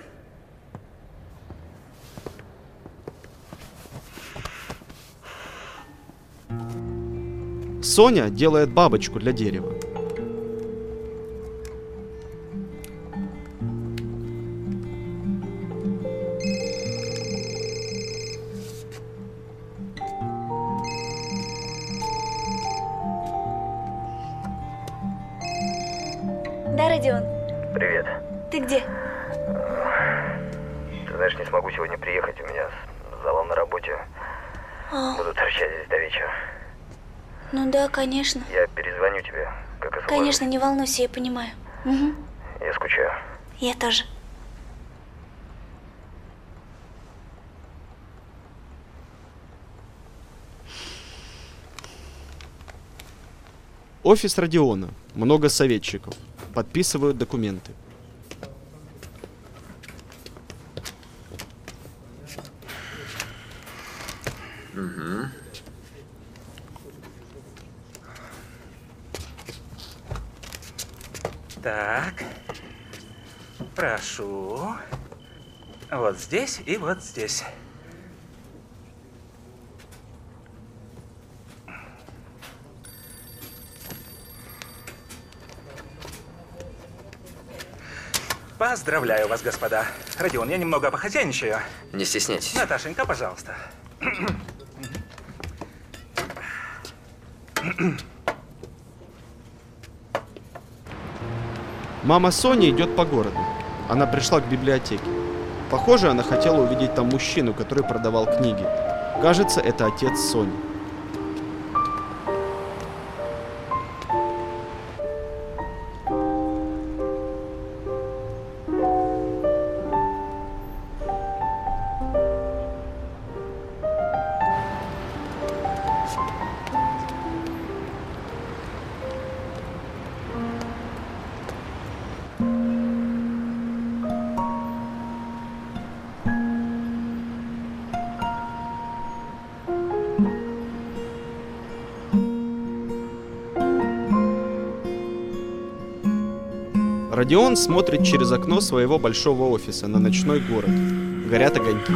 Соня делает бабочку для дерева. Да, Родион? Привет. Ты где? Ты знаешь, не смогу сегодня приехать, у меня завал на работе. О. Буду торчать здесь до вечера. Ну да, конечно. Я перезвоню тебе, как освобожусь. Конечно, не волнуйся, я понимаю. Угу. Я скучаю. Я тоже. Офис Родиона. Много советчиков. Подписывают документы. Угу. Так. Прошу. Вот здесь и вот здесь. Поздравляю вас, господа. Родион, я немного похозяйничаю. Не стесняйтесь. Наташенька, пожалуйста. Мама Сони идет по городу. Она пришла к библиотеке. Похоже, она хотела увидеть там мужчину, который продавал книги. Кажется, это отец Сони. Родион смотрит через окно своего большого офиса на ночной город. Горят огоньки.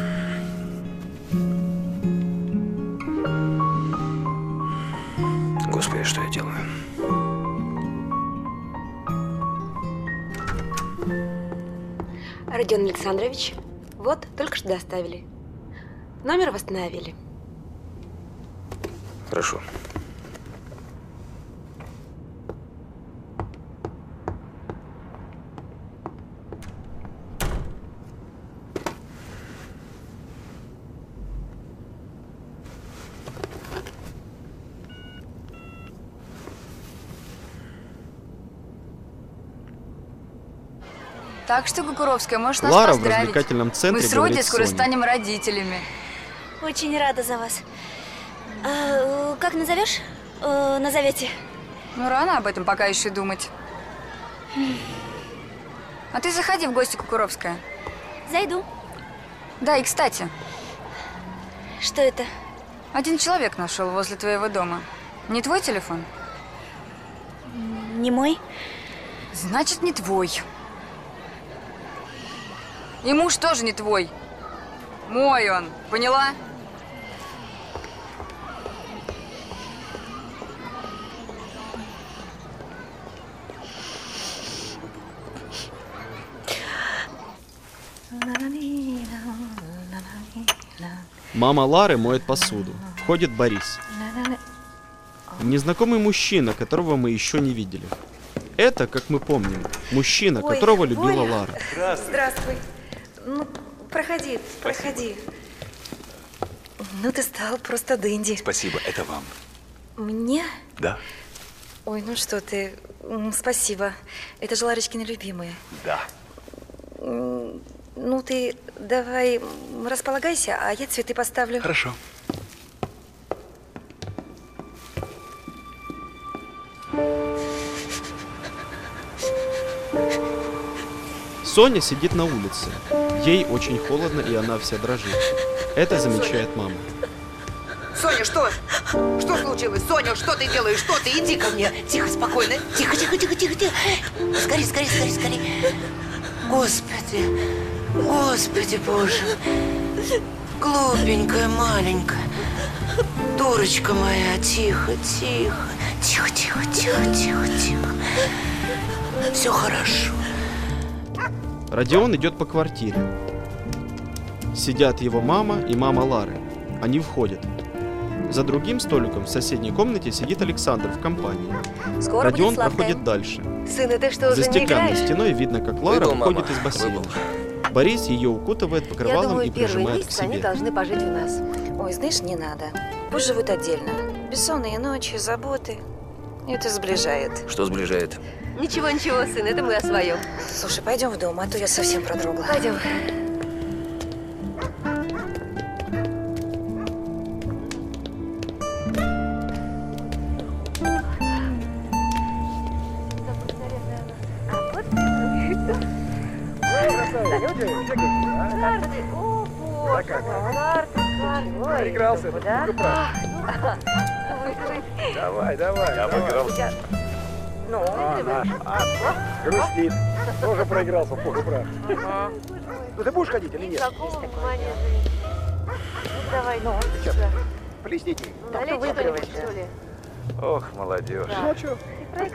Господи, что я делаю? Родион Александрович, вот, только что доставили. Номер восстановили. Хорошо. Так что, Кукуровская, можешь нас Лара в поздравить. развлекательном центре Мы с говорит Роди скоро Соне. станем родителями. Очень рада за вас. А, как назовешь? Э, назовете. Ну, рано об этом пока еще думать. А ты заходи в гости, Кукуровская. Зайду. Да, и кстати. Что это? Один человек нашел возле твоего дома. Не твой телефон? Не мой. Значит, не твой. И муж тоже не твой. Мой он, поняла? Мама Лары моет посуду. Входит Борис. Незнакомый мужчина, которого мы еще не видели. Это, как мы помним, мужчина, Ой, которого любила Боря. Лара. Здравствуй. Здравствуй. Ну, проходи, проходи. Ну, ты стал просто дэнди. Спасибо, это вам. Мне? Да? Ой, ну что ты. М, Спасибо. Это же Ларочкины любимые. Да. М, Ну, ты давай м, располагайся, а я цветы поставлю. Хорошо. Соня сидит на улице. Ей очень холодно, и она вся дрожит. Это замечает мама. Соня, что? Что случилось? Соня, что ты делаешь? Что ты? Иди ко мне. Тихо, спокойно. Тихо, тихо, тихо, тихо, тихо. Скорей, скорей, скорей, скорей. Господи, Господи Боже. Глупенькая, маленькая. Дурочка моя, тихо, тихо. Тихо, тихо, тихо, тихо, тихо. Все хорошо. Родион идет по квартире. Сидят его мама и мама Лары. Они входят. За другим столиком в соседней комнате сидит Александр в компании. Скоро Родион будет сладкое. проходит дальше. Сын, а ты что, За уже не стеклянной играешь? стеной видно, как Лара Выбыл, мама, выходит из бассейна. выбыл. Борис ее укутывает Я покрывалом думаю, и первый прижимает к месяц они себе. должны пожить у нас. Ой, знаешь, не надо. Пусть живут отдельно. Бессонные ночи, заботы. Это сближает. Что сближает? Ничего, ничего, сын, это мы о своем. Слушай, пойдем в дом, а то я совсем продрогла. Пойдем. Проигрался, да? Давай, давай. Я выиграл. Ну, А, наш. А, грустит. Тоже проигрался, пух и прах. Ну ты будешь ходить или нет? Давай, ну. Сейчас. Плесните. Налей что-нибудь, что ли? Ох, молодежь. Ну что? Ходи,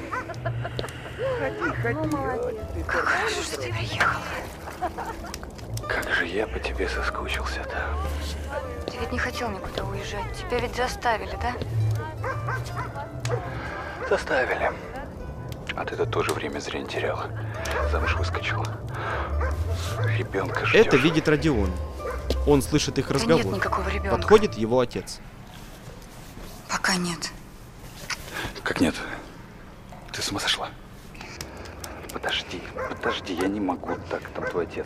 ходи. Как хорошо, что ты приехала. Как же я по тебе соскучился-то. Ты ведь не хотел никуда уезжать. Тебя ведь заставили, да? Заставили. А ты-то тоже время зря не теряла. Замуж выскочила. Ребенка ждешь. Это видит Родион. Он слышит их Да разговор. нет никакого ребенка. Подходит его отец. Пока нет. Как нет? Ты с ума сошла? Подожди, подожди, я не могу так, там твой отец.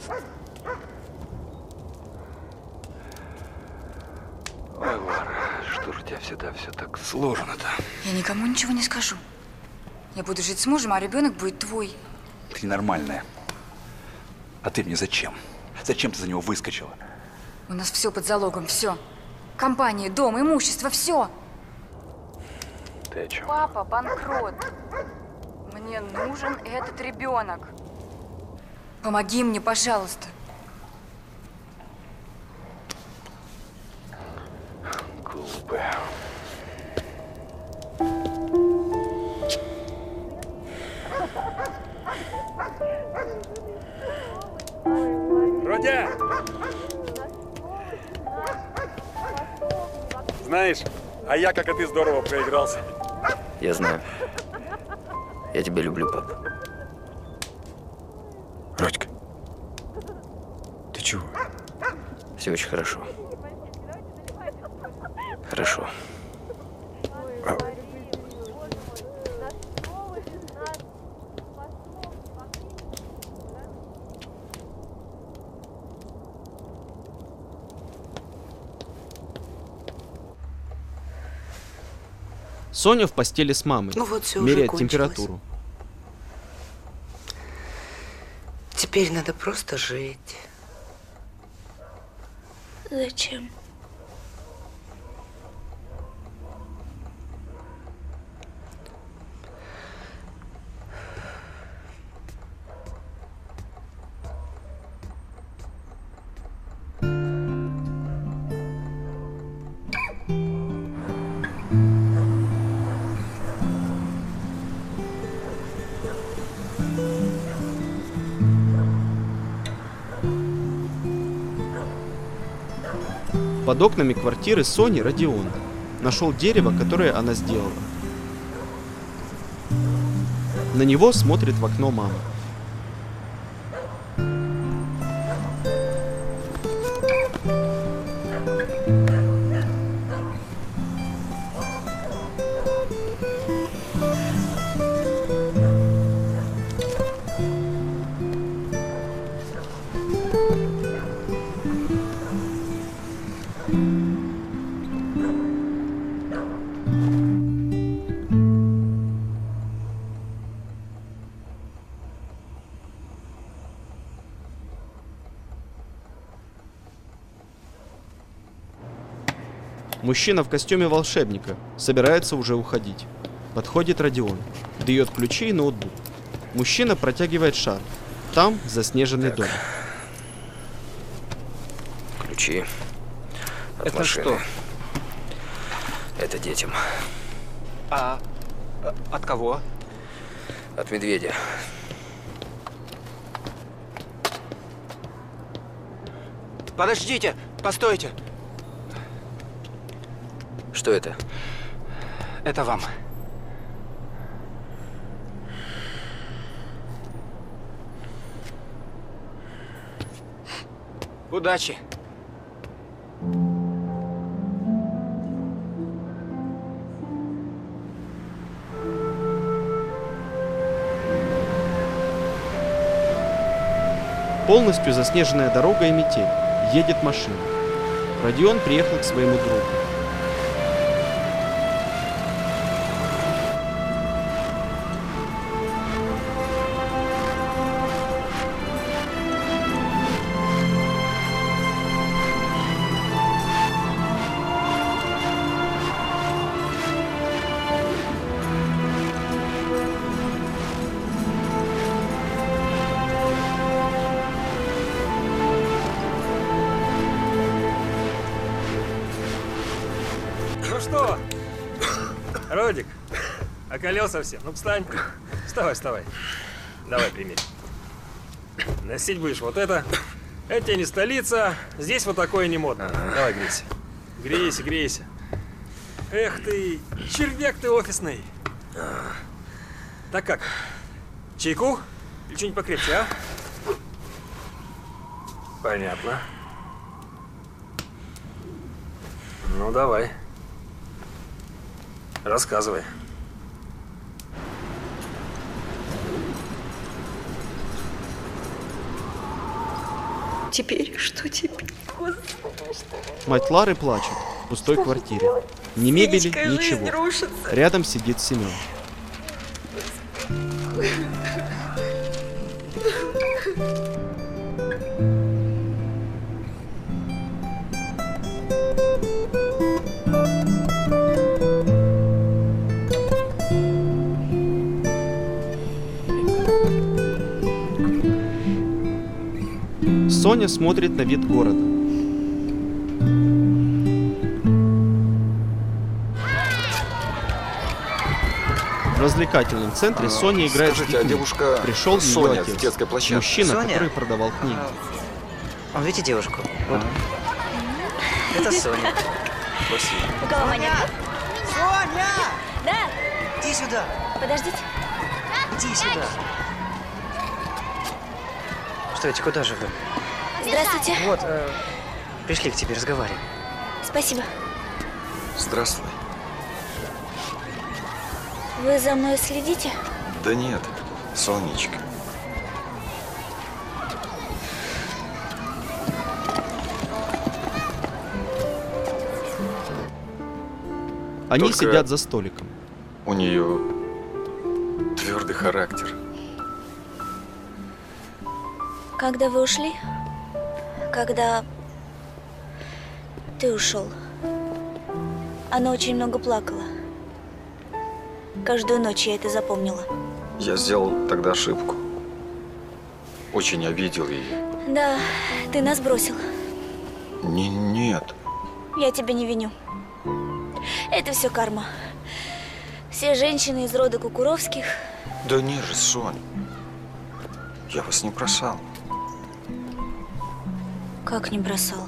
Ой, Лара, что же у тебя всегда все так сложно-то? Я никому ничего не скажу. Я буду жить с мужем, а ребенок будет твой. Ты ненормальная. А ты мне зачем? Зачем ты за него выскочила? У нас все под залогом, все. Компания, дом, имущество, все. Ты о чем? Папа банкрот. Мне нужен этот ребенок. Помоги мне, пожалуйста. Глупая. Родя! Знаешь, а я, как и ты, здорово проигрался. Я знаю. Я тебя люблю, пап. Родька, ты чего? Все очень хорошо. Хорошо. А... Соня в постели с мамой. Ну вот всё, уже меряет кончилось. температуру. Теперь надо просто жить. Зачем? Под окнами квартиры Сони Родион нашел дерево, которое она сделала. На него смотрит в окно мама. Мужчина в костюме волшебника собирается уже уходить. Подходит Родион, дает ключи и ноутбук. Мужчина протягивает шар. Там заснеженный дом. Ключи от Это машины. что? Это детям. А от кого? От медведя. Подождите, постойте. Что это? Это вам. Удачи. Полностью заснеженная дорога и метель. Едет машина. Родион приехал к своему другу. Ну что, Родик, околел совсем? Ну встань. Вставай, вставай. Давай, примерь. Носить будешь вот это. Это тебе не столица. Здесь вот такое не модно. Давай, грейся. Грейся, грейся. Эх ты, червяк ты офисный. Так как? Чайку? Или что-нибудь покрепче, а? Понятно. Ну, давай. Рассказывай. Теперь что теперь? Господи, что? Мать Лары плачет в пустой квартире. Ни мебели, Фенечка, жизнь ничего. рушится. Рядом сидит Семен. Соня смотрит на вид города. В развлекательном центре Соня играет Скажите, с а детьми. девушка Пришел Соня ее с отец, детской площадки? мужчина, Соня? который продавал книги. Он видите девушку? Вот. Это Соня. Спасибо. У кого монетка? Соня! Да. Иди сюда. Подождите. Иди сюда. Стойте, куда же вы? Здравствуйте. Вот, э, пришли к тебе разговаривать. Спасибо. Здравствуй. Вы за мной следите? Да нет, Сонечка. Они Только- сидят за столиком. У нее твердый характер. Когда вы ушли, когда ты ушел, она очень много плакала. Каждую ночь я это запомнила. Я сделал тогда ошибку. Очень обидел ее. Да, ты нас бросил. Не, нет. Я тебя не виню. Это все карма. Все женщины из рода Кукуровских. Да не же, Сонь. Я вас не бросал. Как не бросал?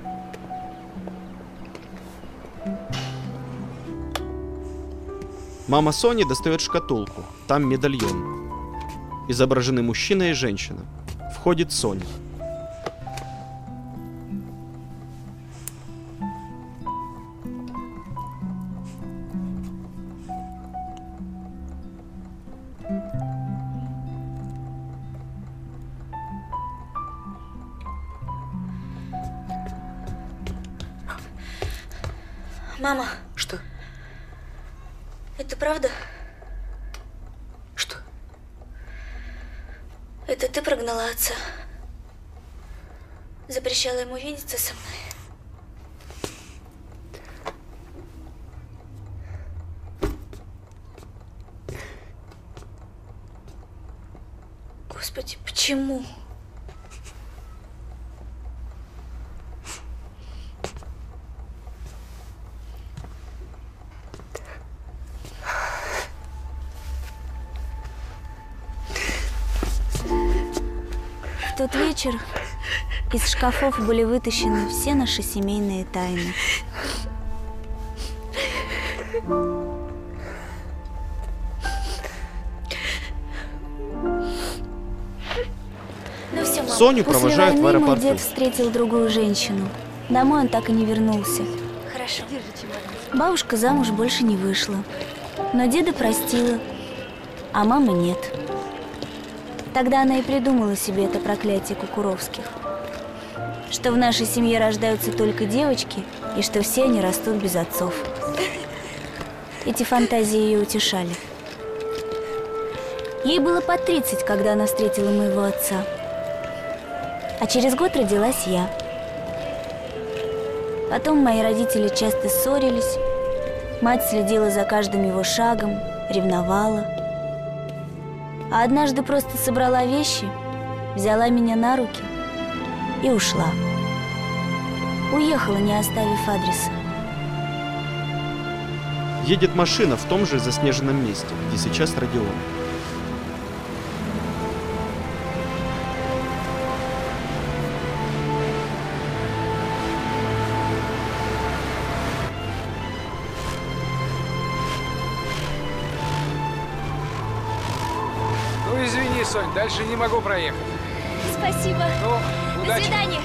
Мама Сони достает шкатулку. Там медальон. Изображены мужчина и женщина. Входит Соня. Мама. Что? Это правда? Что? Это ты прогнала отца? Запрещала ему видеться со мной? Господи, почему? В тот вечер из шкафов были вытащены все наши семейные тайны. Ну все, мама. Соню После провожают войны в аэропорту. мой дед встретил другую женщину. Домой он так и не вернулся. Хорошо. Бабушка замуж больше не вышла. Но деда простила, а мамы нет. Тогда она и придумала себе это проклятие Кукуровских. Что в нашей семье рождаются только девочки, и что все они растут без отцов. Эти фантазии ее утешали. Ей было по тридцать, когда она встретила моего отца. А через год родилась я. Потом мои родители часто ссорились. Мать следила за каждым его шагом, ревновала. А однажды просто собрала вещи, взяла меня на руки и ушла. Уехала, не оставив адреса. Едет машина в том же заснеженном месте, где сейчас Родион. Ну извини, Сонь, дальше не могу проехать. Спасибо. Ну, До удачи. свидания.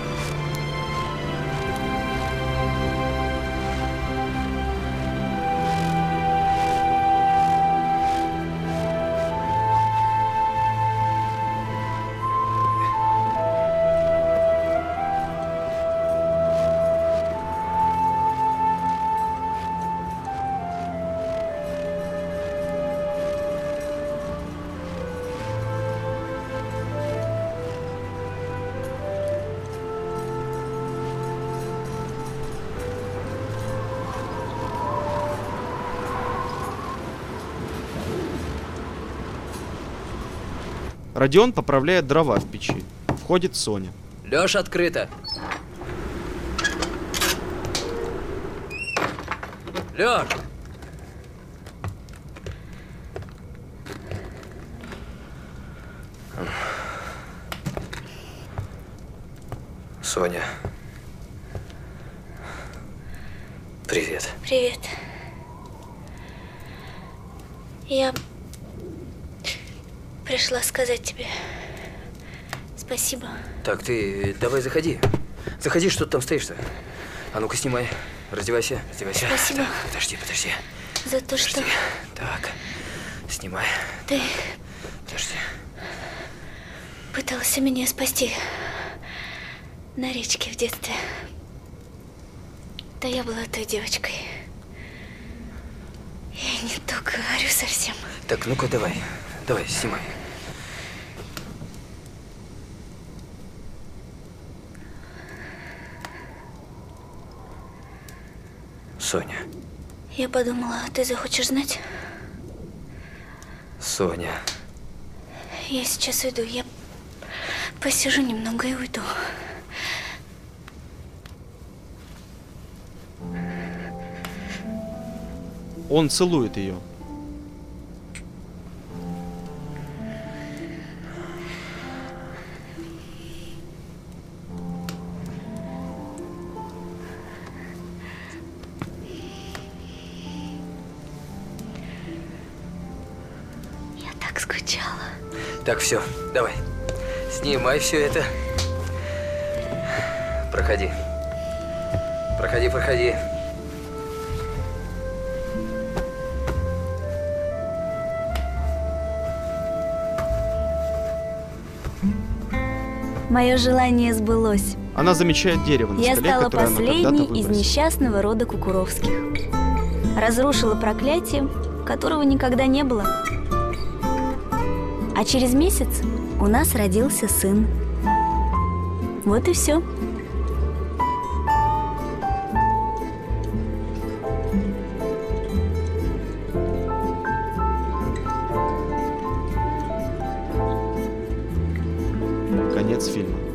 Родион поправляет дрова в печи. Входит Соня. Лёш, открыто. Лёш! Соня. Привет. Привет. Я пришла сказать тебе спасибо. Так, ты давай заходи. Заходи, что ты там стоишь-то? А ну-ка, снимай. Раздевайся, раздевайся. Спасибо. Так, подожди, подожди. За то, что Так, снимай. ты Подожди. пытался меня спасти на речке в детстве. Да я была той девочкой. Я не то говорю совсем. Так, ну-ка, давай. Давай, снимай. Соня. Я подумала, ты захочешь знать? Соня. Я сейчас уйду. Я посижу немного и уйду. Он целует ее. Я так скучала. Так, все, давай. Снимай все это. Проходи. Проходи, проходи. Мое желание сбылось. Она замечает дерево на Я столе, стала которое она последней когда-то из выбросила. несчастного рода Кукуровских. Разрушила проклятие, которого никогда не было. А через месяц у нас родился сын. Вот и все. Конец фильма.